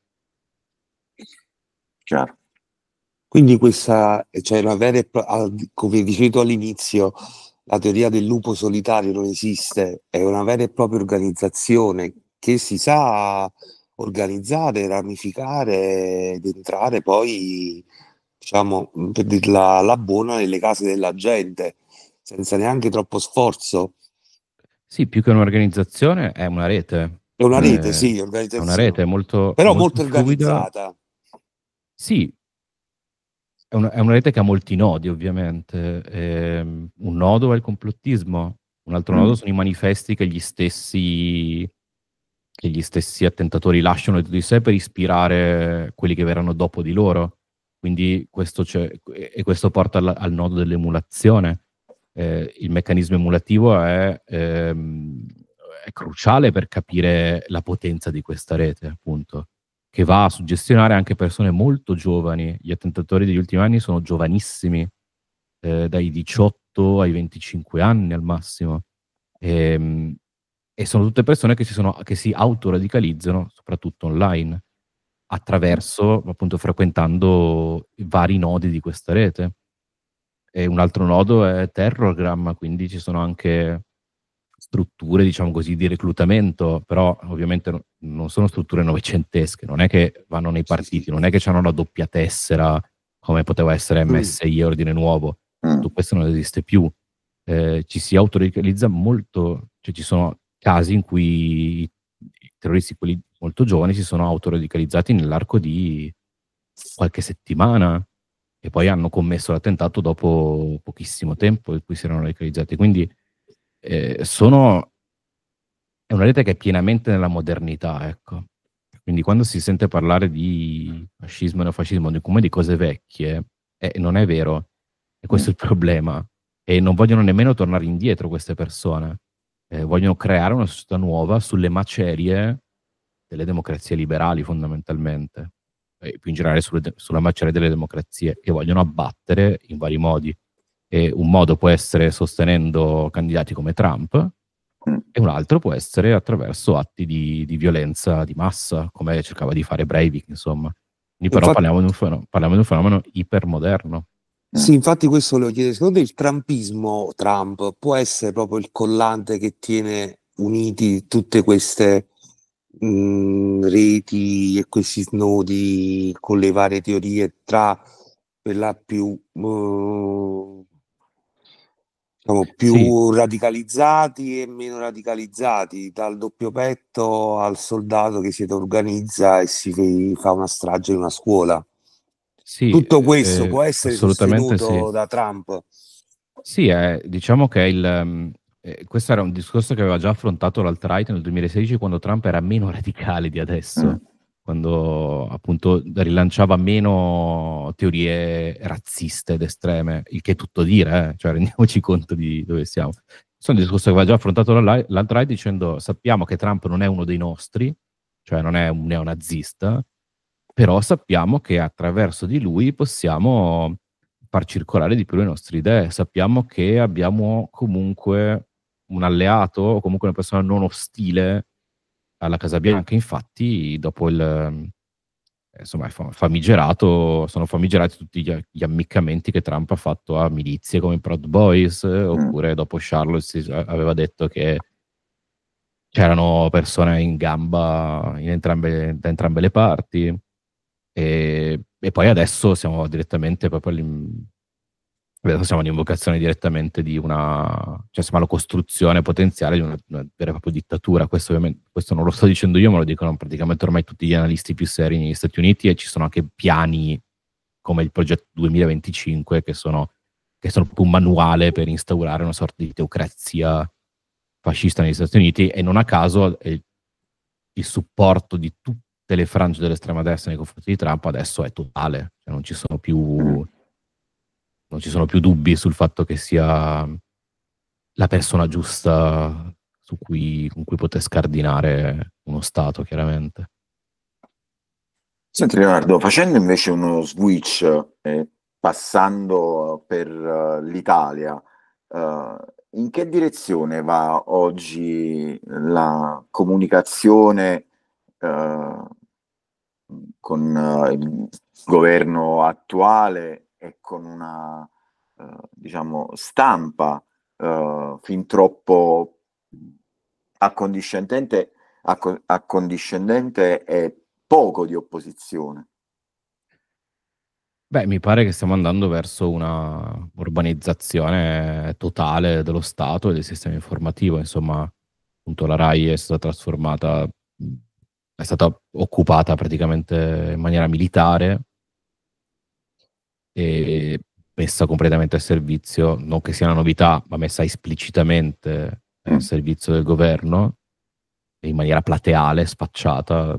Chiaro. Quindi questa, cioè una vera e come dicevi tu all'inizio, la teoria del lupo solitario non esiste, è una vera e propria organizzazione che si sa organizzare, ramificare ed entrare poi, diciamo, per dirla alla buona, nelle case della gente, senza neanche troppo sforzo. Sì, più che un'organizzazione è una rete. È una rete, sì, È una organizzazione, rete molto, però molto molto fluida. organizzata. Sì, è una rete che ha molti nodi, ovviamente. Un nodo è il complottismo, un altro nodo sono i manifesti che gli stessi attentatori lasciano dietro di sé per ispirare quelli che verranno dopo di loro. Quindi questo porta al nodo dell'emulazione. Il meccanismo emulativo è cruciale per capire la potenza di questa rete, appunto, che va a suggestionare anche persone molto giovani. Gli attentatori degli ultimi anni sono giovanissimi, dai 18 ai 25 anni al massimo. E sono tutte persone che si autoradicalizzano, soprattutto online, attraverso, appunto, frequentando i vari nodi di questa rete. E un altro nodo è Terrorgram, quindi ci sono anche strutture, diciamo così, di reclutamento, però ovviamente non sono strutture novecentesche, non è che vanno nei partiti, non è che hanno una doppia tessera come poteva essere MSI e Ordine Nuovo. Tutto questo non esiste più. Ci si autoradicalizza molto, cioè ci sono casi in cui i terroristi, quelli molto giovani, si sono autoradicalizzati nell'arco di qualche settimana e poi hanno commesso l'attentato dopo pochissimo tempo in cui si erano radicalizzati. Quindi è una rete che è pienamente nella modernità, ecco. Quindi quando si sente parlare di fascismo e neofascismo come di cose vecchie, non è vero. E questo è il problema. E non vogliono nemmeno tornare indietro queste persone. Vogliono creare una società nuova sulle macerie delle democrazie liberali, fondamentalmente. E più in generale sulla macerie delle democrazie, che vogliono abbattere in vari modi. E un modo può essere sostenendo candidati come Trump, e un altro può essere attraverso atti di violenza di massa, come cercava di fare Breivik, insomma. Quindi però parliamo di un fenomeno ipermoderno. Sì, infatti questo volevo chiedere, secondo te il trumpismo, Trump, può essere proprio il collante che tiene uniti tutte queste reti e questi snodi con le varie teorie tra per la più, diciamo, più Sì, radicalizzati e meno radicalizzati, dal doppio petto al soldato che si organizza e fa una strage in una scuola. sì, Tutto questo può essere assolutamente sì. sostenuto da Trump. Sì, diciamo che questo era un discorso che aveva già affrontato l'alt-right nel 2016, quando Trump era meno radicale di adesso, quando appunto rilanciava meno teorie razziste ed estreme, il che è tutto dire, cioè rendiamoci conto di dove siamo. Questo è un discorso che aveva già affrontato l'alt-right dicendo: sappiamo che Trump non è uno dei nostri, cioè non è un neonazista, però sappiamo che attraverso di lui possiamo far circolare di più le nostre idee. Sappiamo che abbiamo comunque un alleato o comunque una persona non ostile alla Casa Bianca. Infatti, dopo insomma, sono famigerati tutti gli ammiccamenti che Trump ha fatto a milizie come i Proud Boys, oppure dopo Charles aveva detto che c'erano persone in gamba da entrambe le parti. E poi adesso siamo direttamente proprio Adesso siamo all'invocazione direttamente di cioè siamo alla costruzione potenziale di una vera e propria dittatura. Questo ovviamente, questo non lo sto dicendo io, ma lo dicono praticamente ormai tutti gli analisti più seri negli Stati Uniti, e ci sono anche piani come il progetto 2025 che sono proprio un manuale per instaurare una sorta di teocrazia fascista negli Stati Uniti, e non a caso il supporto di tutte le frange dell'estrema destra nei confronti di Trump adesso è totale, cioè non ci sono più dubbi sul fatto che sia la persona giusta con cui poter scardinare uno Stato, chiaramente. Senti Leonardo, facendo invece uno switch e passando per l'Italia, in che direzione va oggi la comunicazione con il governo attuale e con una diciamo stampa fin troppo accondiscendente e poco di opposizione? Beh, mi pare che stiamo andando verso una urbanizzazione totale dello Stato e del sistema informativo. Insomma, appunto, la RAI è stata trasformata, è stata occupata praticamente in maniera militare e messa completamente a servizio, non che sia una novità, ma messa esplicitamente a servizio del governo in maniera plateale, spacciata,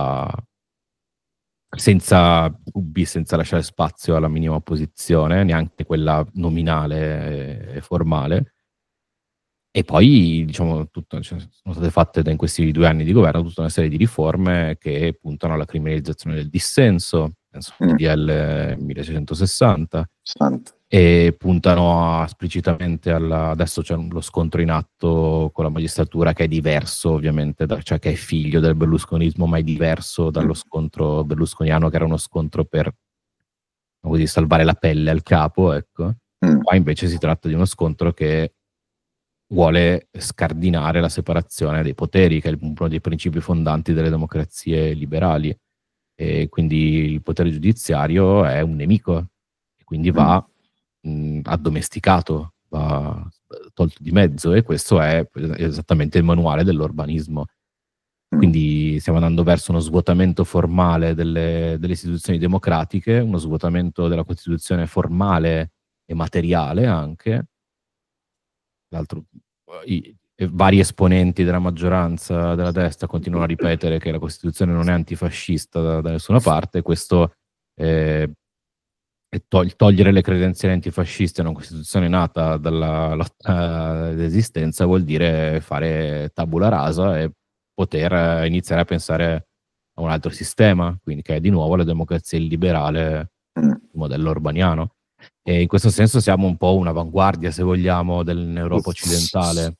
senza dubbi, senza lasciare spazio alla minima opposizione, neanche quella nominale e formale. E poi, diciamo, sono state fatte in questi 2 anni di governo tutta una serie di riforme che puntano alla criminalizzazione del dissenso, penso al DDL 1660, e puntano esplicitamente adesso c'è lo scontro in atto con la magistratura, che è diverso ovviamente, cioè che è figlio del berlusconismo, ma è diverso dallo scontro berlusconiano, che era uno scontro per così salvare la pelle al capo, ecco. Qua invece si tratta di uno scontro che vuole scardinare la separazione dei poteri, che è uno dei principi fondanti delle democrazie liberali, e quindi il potere giudiziario è un nemico e quindi va addomesticato, va tolto di mezzo, e questo è esattamente il manuale dell'urbanismo. Quindi stiamo andando verso uno svuotamento formale delle istituzioni democratiche, uno svuotamento della Costituzione formale e materiale anche. L'altro, vari esponenti della maggioranza della destra continuano a ripetere che la Costituzione non è antifascista da nessuna parte. Questo togliere le credenziali antifasciste a una Costituzione nata dalla lotta d'esistenza vuol dire fare tabula rasa e poter iniziare a pensare a un altro sistema, quindi che è di nuovo la democrazia illiberale, il modello orbaniano. E in questo senso siamo un po' un'avanguardia, se vogliamo, dell'Europa occidentale.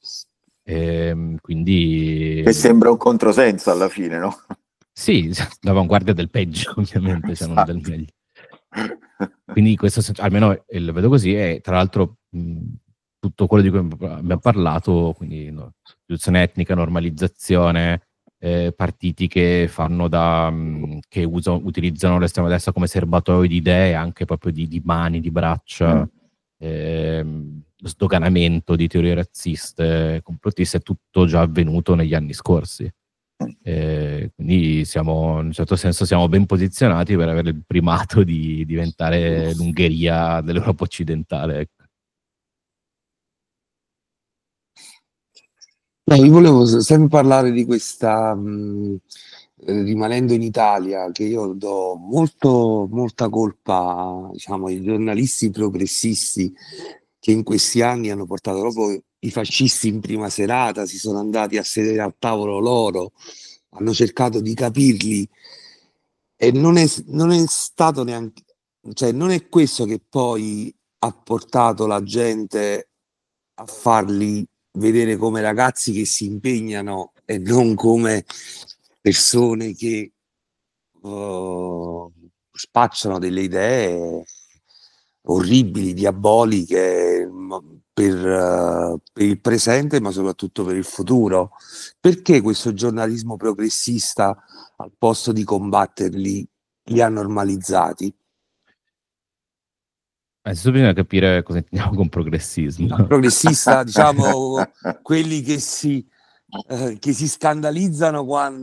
Quindi Che sembra un controsenso alla fine, no? sì, l'avanguardia del peggio, ovviamente, cioè non del meglio. Quindi in questo senso, almeno lo vedo così, e tra l'altro tutto quello di cui abbiamo parlato, quindi sostituzione etnica, normalizzazione, partiti che fanno che utilizzano l'estrema destra come serbatoio di idee, anche proprio di mani, di braccia, sdoganamento di teorie razziste, complottiste, è tutto già avvenuto negli anni scorsi. Quindi in un certo senso siamo ben posizionati per avere il primato di diventare l'Ungheria dell'Europa occidentale, ecco. Io volevo sempre parlare di questa, rimanendo in Italia, che io do molta colpa, diciamo, ai giornalisti progressisti che in questi anni hanno portato proprio i fascisti in prima serata, si sono andati a sedere al tavolo loro, hanno cercato di capirli, e non è stato neanche, cioè non è questo che poi ha portato la gente a farli vedere come ragazzi che si impegnano e non come persone che spacciano delle idee orribili, diaboliche, per il presente, ma soprattutto per il futuro. Perché questo giornalismo progressista, al posto di combatterli, li ha normalizzati? Adesso bisogna capire cosa intendiamo con progressismo. Progressista, diciamo, quelli che si scandalizzano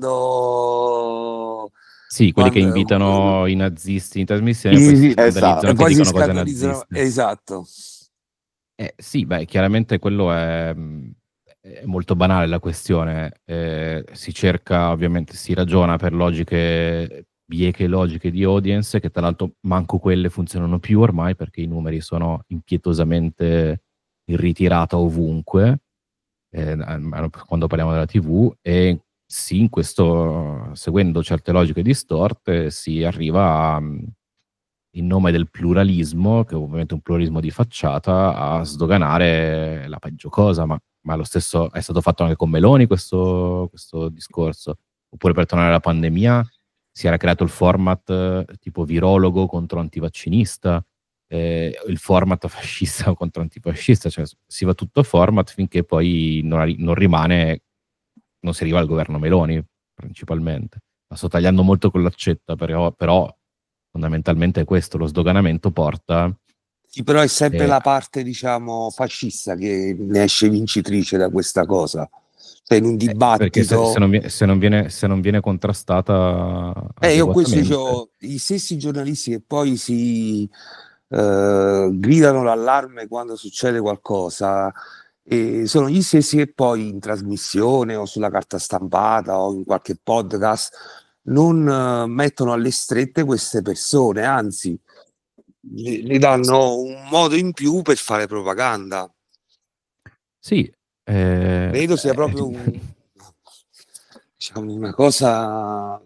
Sì, quelli che quando invitano i nazisti in trasmissione, poi si sì, Esatto. scandalizzano e che poi si dicono cose scandalizzano, naziste. esatto. Sì, beh, chiaramente quello è molto banale la questione. Si cerca, ovviamente, si ragiona per logiche, bieche logiche di audience, che tra l'altro manco quelle funzionano più ormai perché i numeri sono impietosamente in ritirata ovunque, quando parliamo della TV, e sì, in questo, seguendo certe logiche distorte, si arriva a, in nome del pluralismo, che è ovviamente un pluralismo di facciata, a sdoganare la peggio cosa, ma lo stesso è stato fatto anche con Meloni questo discorso. Oppure, per tornare alla pandemia, si era creato il format tipo virologo contro antivaccinista, il format fascista contro antifascista, cioè si va tutto a format finché poi non si arriva al governo Meloni principalmente. La sto tagliando molto con l'accetta, però fondamentalmente è questo, lo sdoganamento porta. Sì, però è sempre eh, la parte, diciamo, fascista che ne esce vincitrice da questa cosa. Cioè, in un perché dibattito. se non viene contrastata Io questo adeguatamente. dicevo, gli stessi giornalisti che poi si gridano l'allarme quando succede qualcosa, e sono gli stessi che poi in trasmissione o sulla carta stampata o in qualche podcast non mettono alle strette queste persone, anzi, le danno un modo in più per fare propaganda. Sì, Credo sia proprio diciamo, una cosa,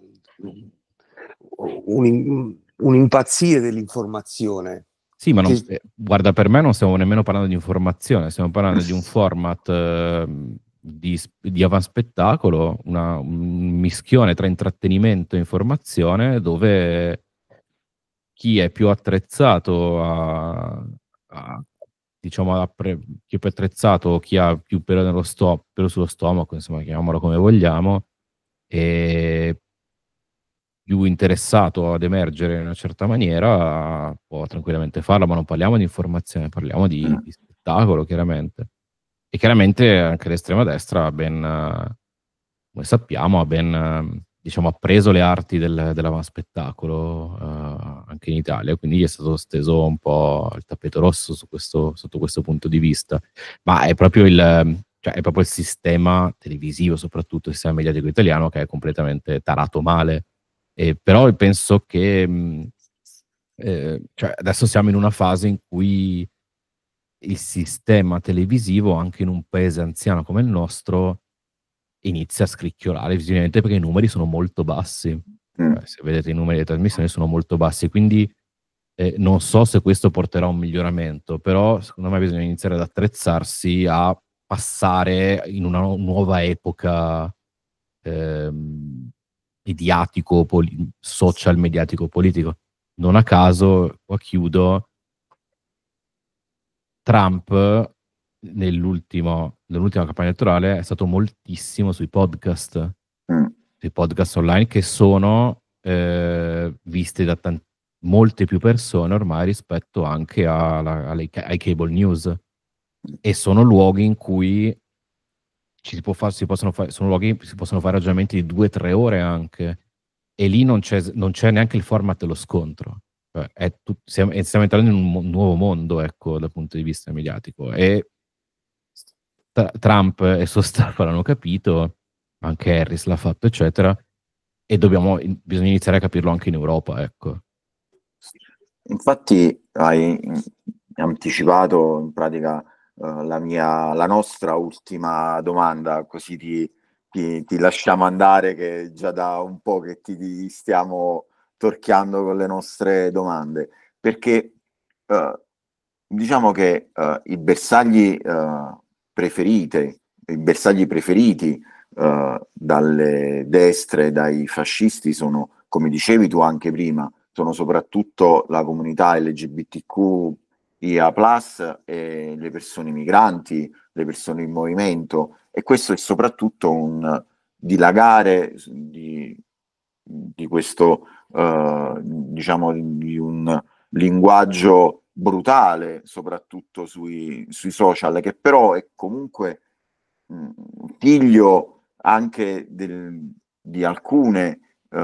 un impazzire dell'informazione. sì, ma Che, guarda, per me non stiamo nemmeno parlando di informazione, stiamo parlando di un format di avanspettacolo, un mischione tra intrattenimento e informazione, dove chi è più attrezzato diciamo, chi è più attrezzato, chi ha più pelo sullo stomaco, insomma, chiamiamolo come vogliamo, e più interessato ad emergere in una certa maniera, può tranquillamente farlo, ma non parliamo di informazione, parliamo di spettacolo, chiaramente. E chiaramente anche l'estrema destra come sappiamo, ha ben diciamo, appreso le arti dell'avanspettacolo anche in Italia, quindi gli è stato steso un po' il tappeto rosso sotto questo punto di vista. Ma è proprio cioè è proprio il sistema televisivo, soprattutto il sistema mediatico italiano, che è completamente tarato male. Però penso che cioè adesso siamo in una fase in cui il sistema televisivo, anche in un paese anziano come il nostro, inizia a scricchiolare visivamente perché i numeri sono molto bassi. Se vedete i numeri delle trasmissioni sono molto bassi, quindi non so se questo porterà a un miglioramento, però secondo me bisogna iniziare ad attrezzarsi a passare in una nuova epoca mediatico, social mediatico politico. Non a caso, qua chiudo, Trump nell'ultima campagna elettorale è stato moltissimo sui podcast online, che sono visti da molte più persone ormai rispetto anche ai cable news, e sono luoghi in cui sono luoghi in cui si possono fare ragionamenti di 2-3 ore anche, e lì non c'è neanche il format dello scontro. Cioè, stiamo entrando in un nuovo mondo, ecco, dal punto di vista mediatico, e Trump e il suo staff l'hanno capito, anche Harris l'ha fatto, eccetera, e bisogna iniziare a capirlo anche in Europa, ecco. Infatti hai anticipato in pratica la nostra ultima domanda, così ti lasciamo andare, che già da un po' che ti stiamo torchiando con le nostre domande, perché diciamo che i bersagli preferiti dalle destre, dai fascisti sono, come dicevi tu anche prima, sono soprattutto la comunità LGBTQIA+, e le persone migranti, le persone in movimento, e questo è soprattutto un dilagare di questo, diciamo, di un linguaggio brutale, soprattutto sui social, che però è comunque figlio anche di alcune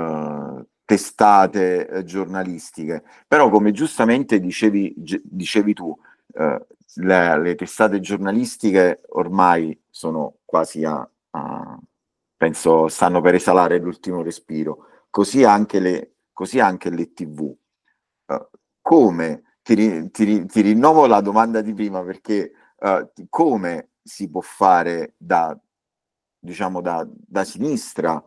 testate giornalistiche. Però, come giustamente dicevi tu, le testate giornalistiche ormai sono quasi penso stanno per esalare l'ultimo respiro, così anche le TV. Come ti rinnovo la domanda di prima, perché come si può fare diciamo da sinistra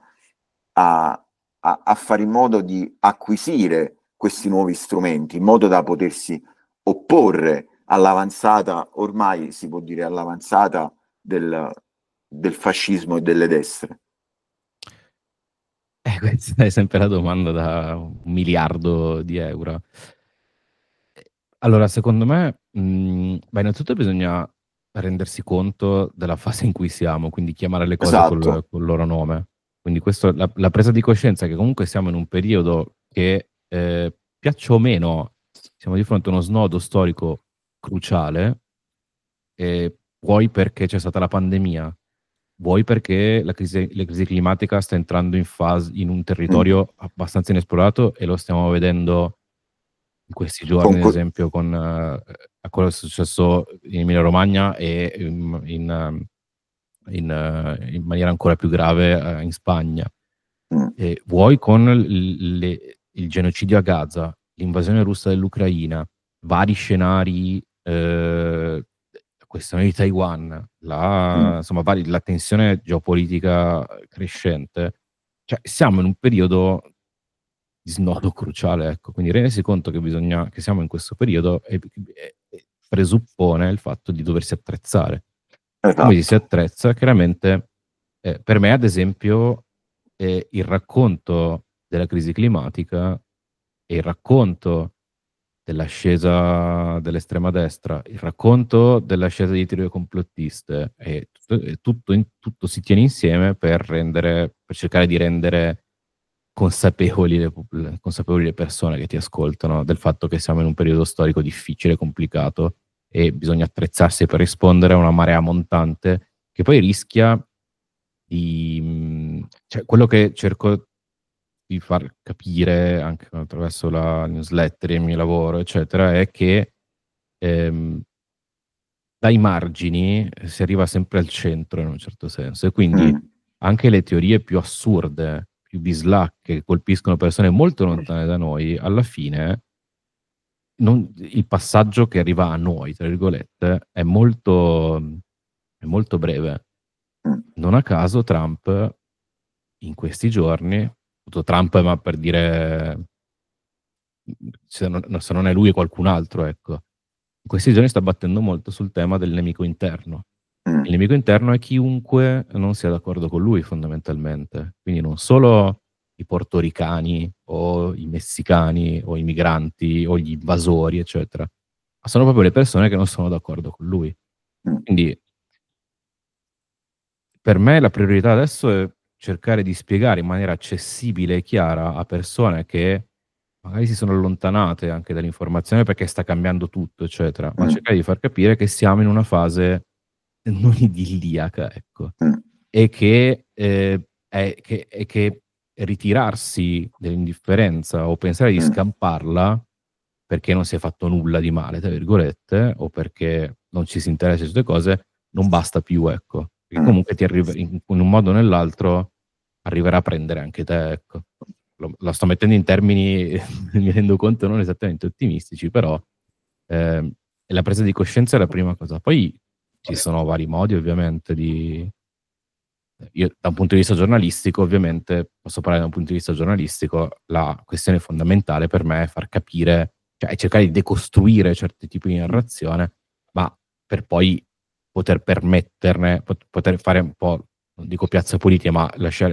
a fare in modo di acquisire questi nuovi strumenti, in modo da potersi opporre all'avanzata, ormai si può dire all'avanzata del fascismo e delle destre? Questa è sempre la domanda da 1 miliardo di euro. Allora, secondo me, innanzitutto bisogna rendersi conto della fase in cui siamo, quindi chiamare le cose Esatto. col loro nome. Quindi questo, la presa di coscienza che comunque siamo in un periodo che, piaccia o meno, siamo di fronte a uno snodo storico cruciale, vuoi perché c'è stata la pandemia, vuoi perché la crisi climatica sta entrando in un territorio abbastanza inesplorato, e lo stiamo vedendo in questi giorni, ad esempio, con a quello che è successo in Emilia Romagna e in maniera ancora più grave in Spagna. Vuoi con il genocidio a Gaza, l'invasione russa dell'Ucraina, vari scenari, questione di Taiwan, insomma, la tensione geopolitica crescente. Cioè, siamo in un periodo di snodo cruciale, ecco. Quindi rendersi conto che siamo in questo periodo presuppone il fatto di doversi attrezzare. Esatto. Come si attrezza? Chiaramente, per me, ad esempio, il racconto della crisi climatica e il racconto dell'ascesa dell'estrema destra, il racconto dell'ascesa di teorie complottiste, e tutto si tiene insieme per cercare di rendere consapevoli le persone che ti ascoltano del fatto che siamo in un periodo storico difficile, complicato, e bisogna attrezzarsi per rispondere a una marea montante che poi rischia cioè, quello che cerco di far capire anche attraverso la newsletter, il mio lavoro, eccetera, è che dai margini si arriva sempre al centro, in un certo senso, e quindi anche le teorie più assurde, più bislacche, che colpiscono persone molto lontane da noi, alla fine il passaggio che arriva a noi, tra virgolette, è molto breve. Non a caso Trump in questi giorni, Trump, ma per dire, se non è lui, qualcun altro, ecco, in questi giorni sta battendo molto sul tema del nemico interno. Il nemico interno è chiunque non sia d'accordo con lui, fondamentalmente. Quindi non solo i portoricani o i messicani o i migranti o gli invasori, eccetera, ma sono proprio le persone che non sono d'accordo con lui. Quindi per me la priorità adesso è cercare di spiegare in maniera accessibile e chiara a persone che magari si sono allontanate anche dall'informazione perché sta cambiando tutto, eccetera, ma cercare di far capire che siamo in una fase non idilliaca, ecco, e che ritirarsi dell'indifferenza o pensare di scamparla perché non si è fatto nulla di male, tra virgolette, o perché non ci si interessa di queste cose, non basta più, ecco. Perché comunque ti arriva, in un modo o nell'altro, arriverà a prendere anche te, ecco. La sto mettendo in termini, mi rendo conto, non esattamente ottimistici, però la presa di coscienza è la prima cosa. Poi ci sono vari modi, ovviamente, io da un punto di vista giornalistico, ovviamente, posso parlare da un punto di vista giornalistico, la questione fondamentale per me è far capire, cioè cercare di decostruire certi tipi di narrazione, ma per poi poter permetterne, poter fare un po', non dico piazza politica, ma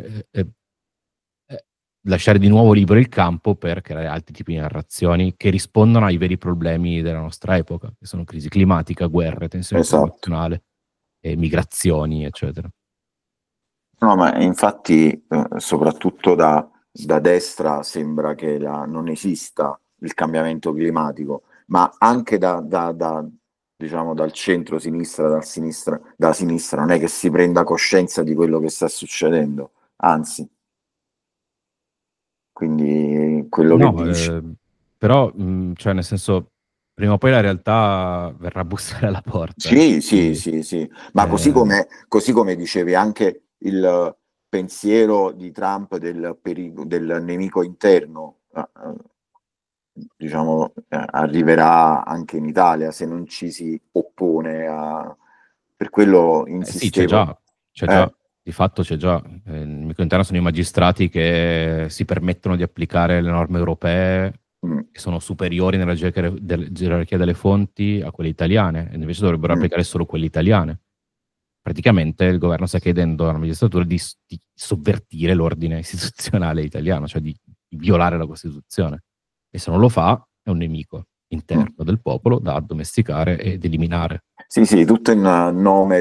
lasciare di nuovo libero il campo per creare altri tipi di narrazioni che rispondono ai veri problemi della nostra epoca, che sono crisi climatica, guerre, tensione internazionale, migrazioni, eccetera. No, ma infatti soprattutto da destra sembra che non esista il cambiamento climatico, ma anche diciamo, dal centro-sinistra, dalla sinistra, non è che si prenda coscienza di quello che sta succedendo, anzi. Quindi quello che dici. Però, cioè nel senso, prima o poi la realtà verrà a bussare alla porta. Sì, Quindi, sì. Ma così come dicevi anche il pensiero di Trump del nemico interno, diciamo, arriverà anche in Italia se non ci si oppone. Per quello sì, c'è insistevo. già, di fatto c'è già. Il nemico interno sono i magistrati che si permettono di applicare le norme europee che sono superiori nella gerarchia delle fonti a quelle italiane, e invece dovrebbero applicare solo quelle italiane. Praticamente il governo sta chiedendo alla magistratura di sovvertire l'ordine istituzionale italiano, cioè di violare la Costituzione. E se non lo fa, è un nemico interno del popolo da addomesticare ed eliminare. Sì, tutto in nome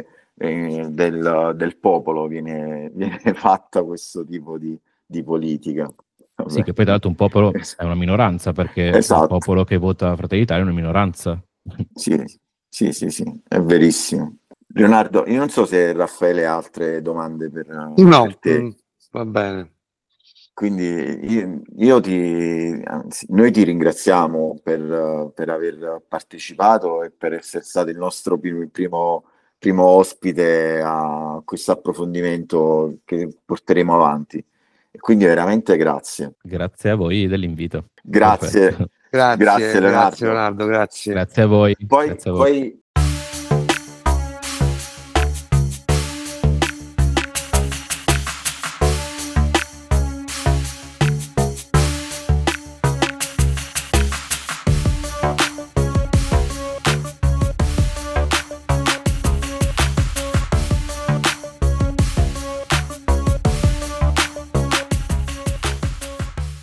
del popolo viene fatta questo tipo di politica. Vabbè. Sì, che poi tra l'altro un popolo è una minoranza, perché Esatto. il popolo che vota Fratelli d'Italia è una minoranza. Sì, è verissimo. Leonardo, io non so se Raffaele ha altre domande per te. Va bene. Quindi noi ti ringraziamo per aver partecipato e per essere stato il nostro primo ospite a questo approfondimento che porteremo avanti. E quindi veramente grazie. Grazie a voi dell'invito. Grazie. Perfetto. Grazie Leonardo. Grazie Leonardo, grazie. Grazie a voi. Poi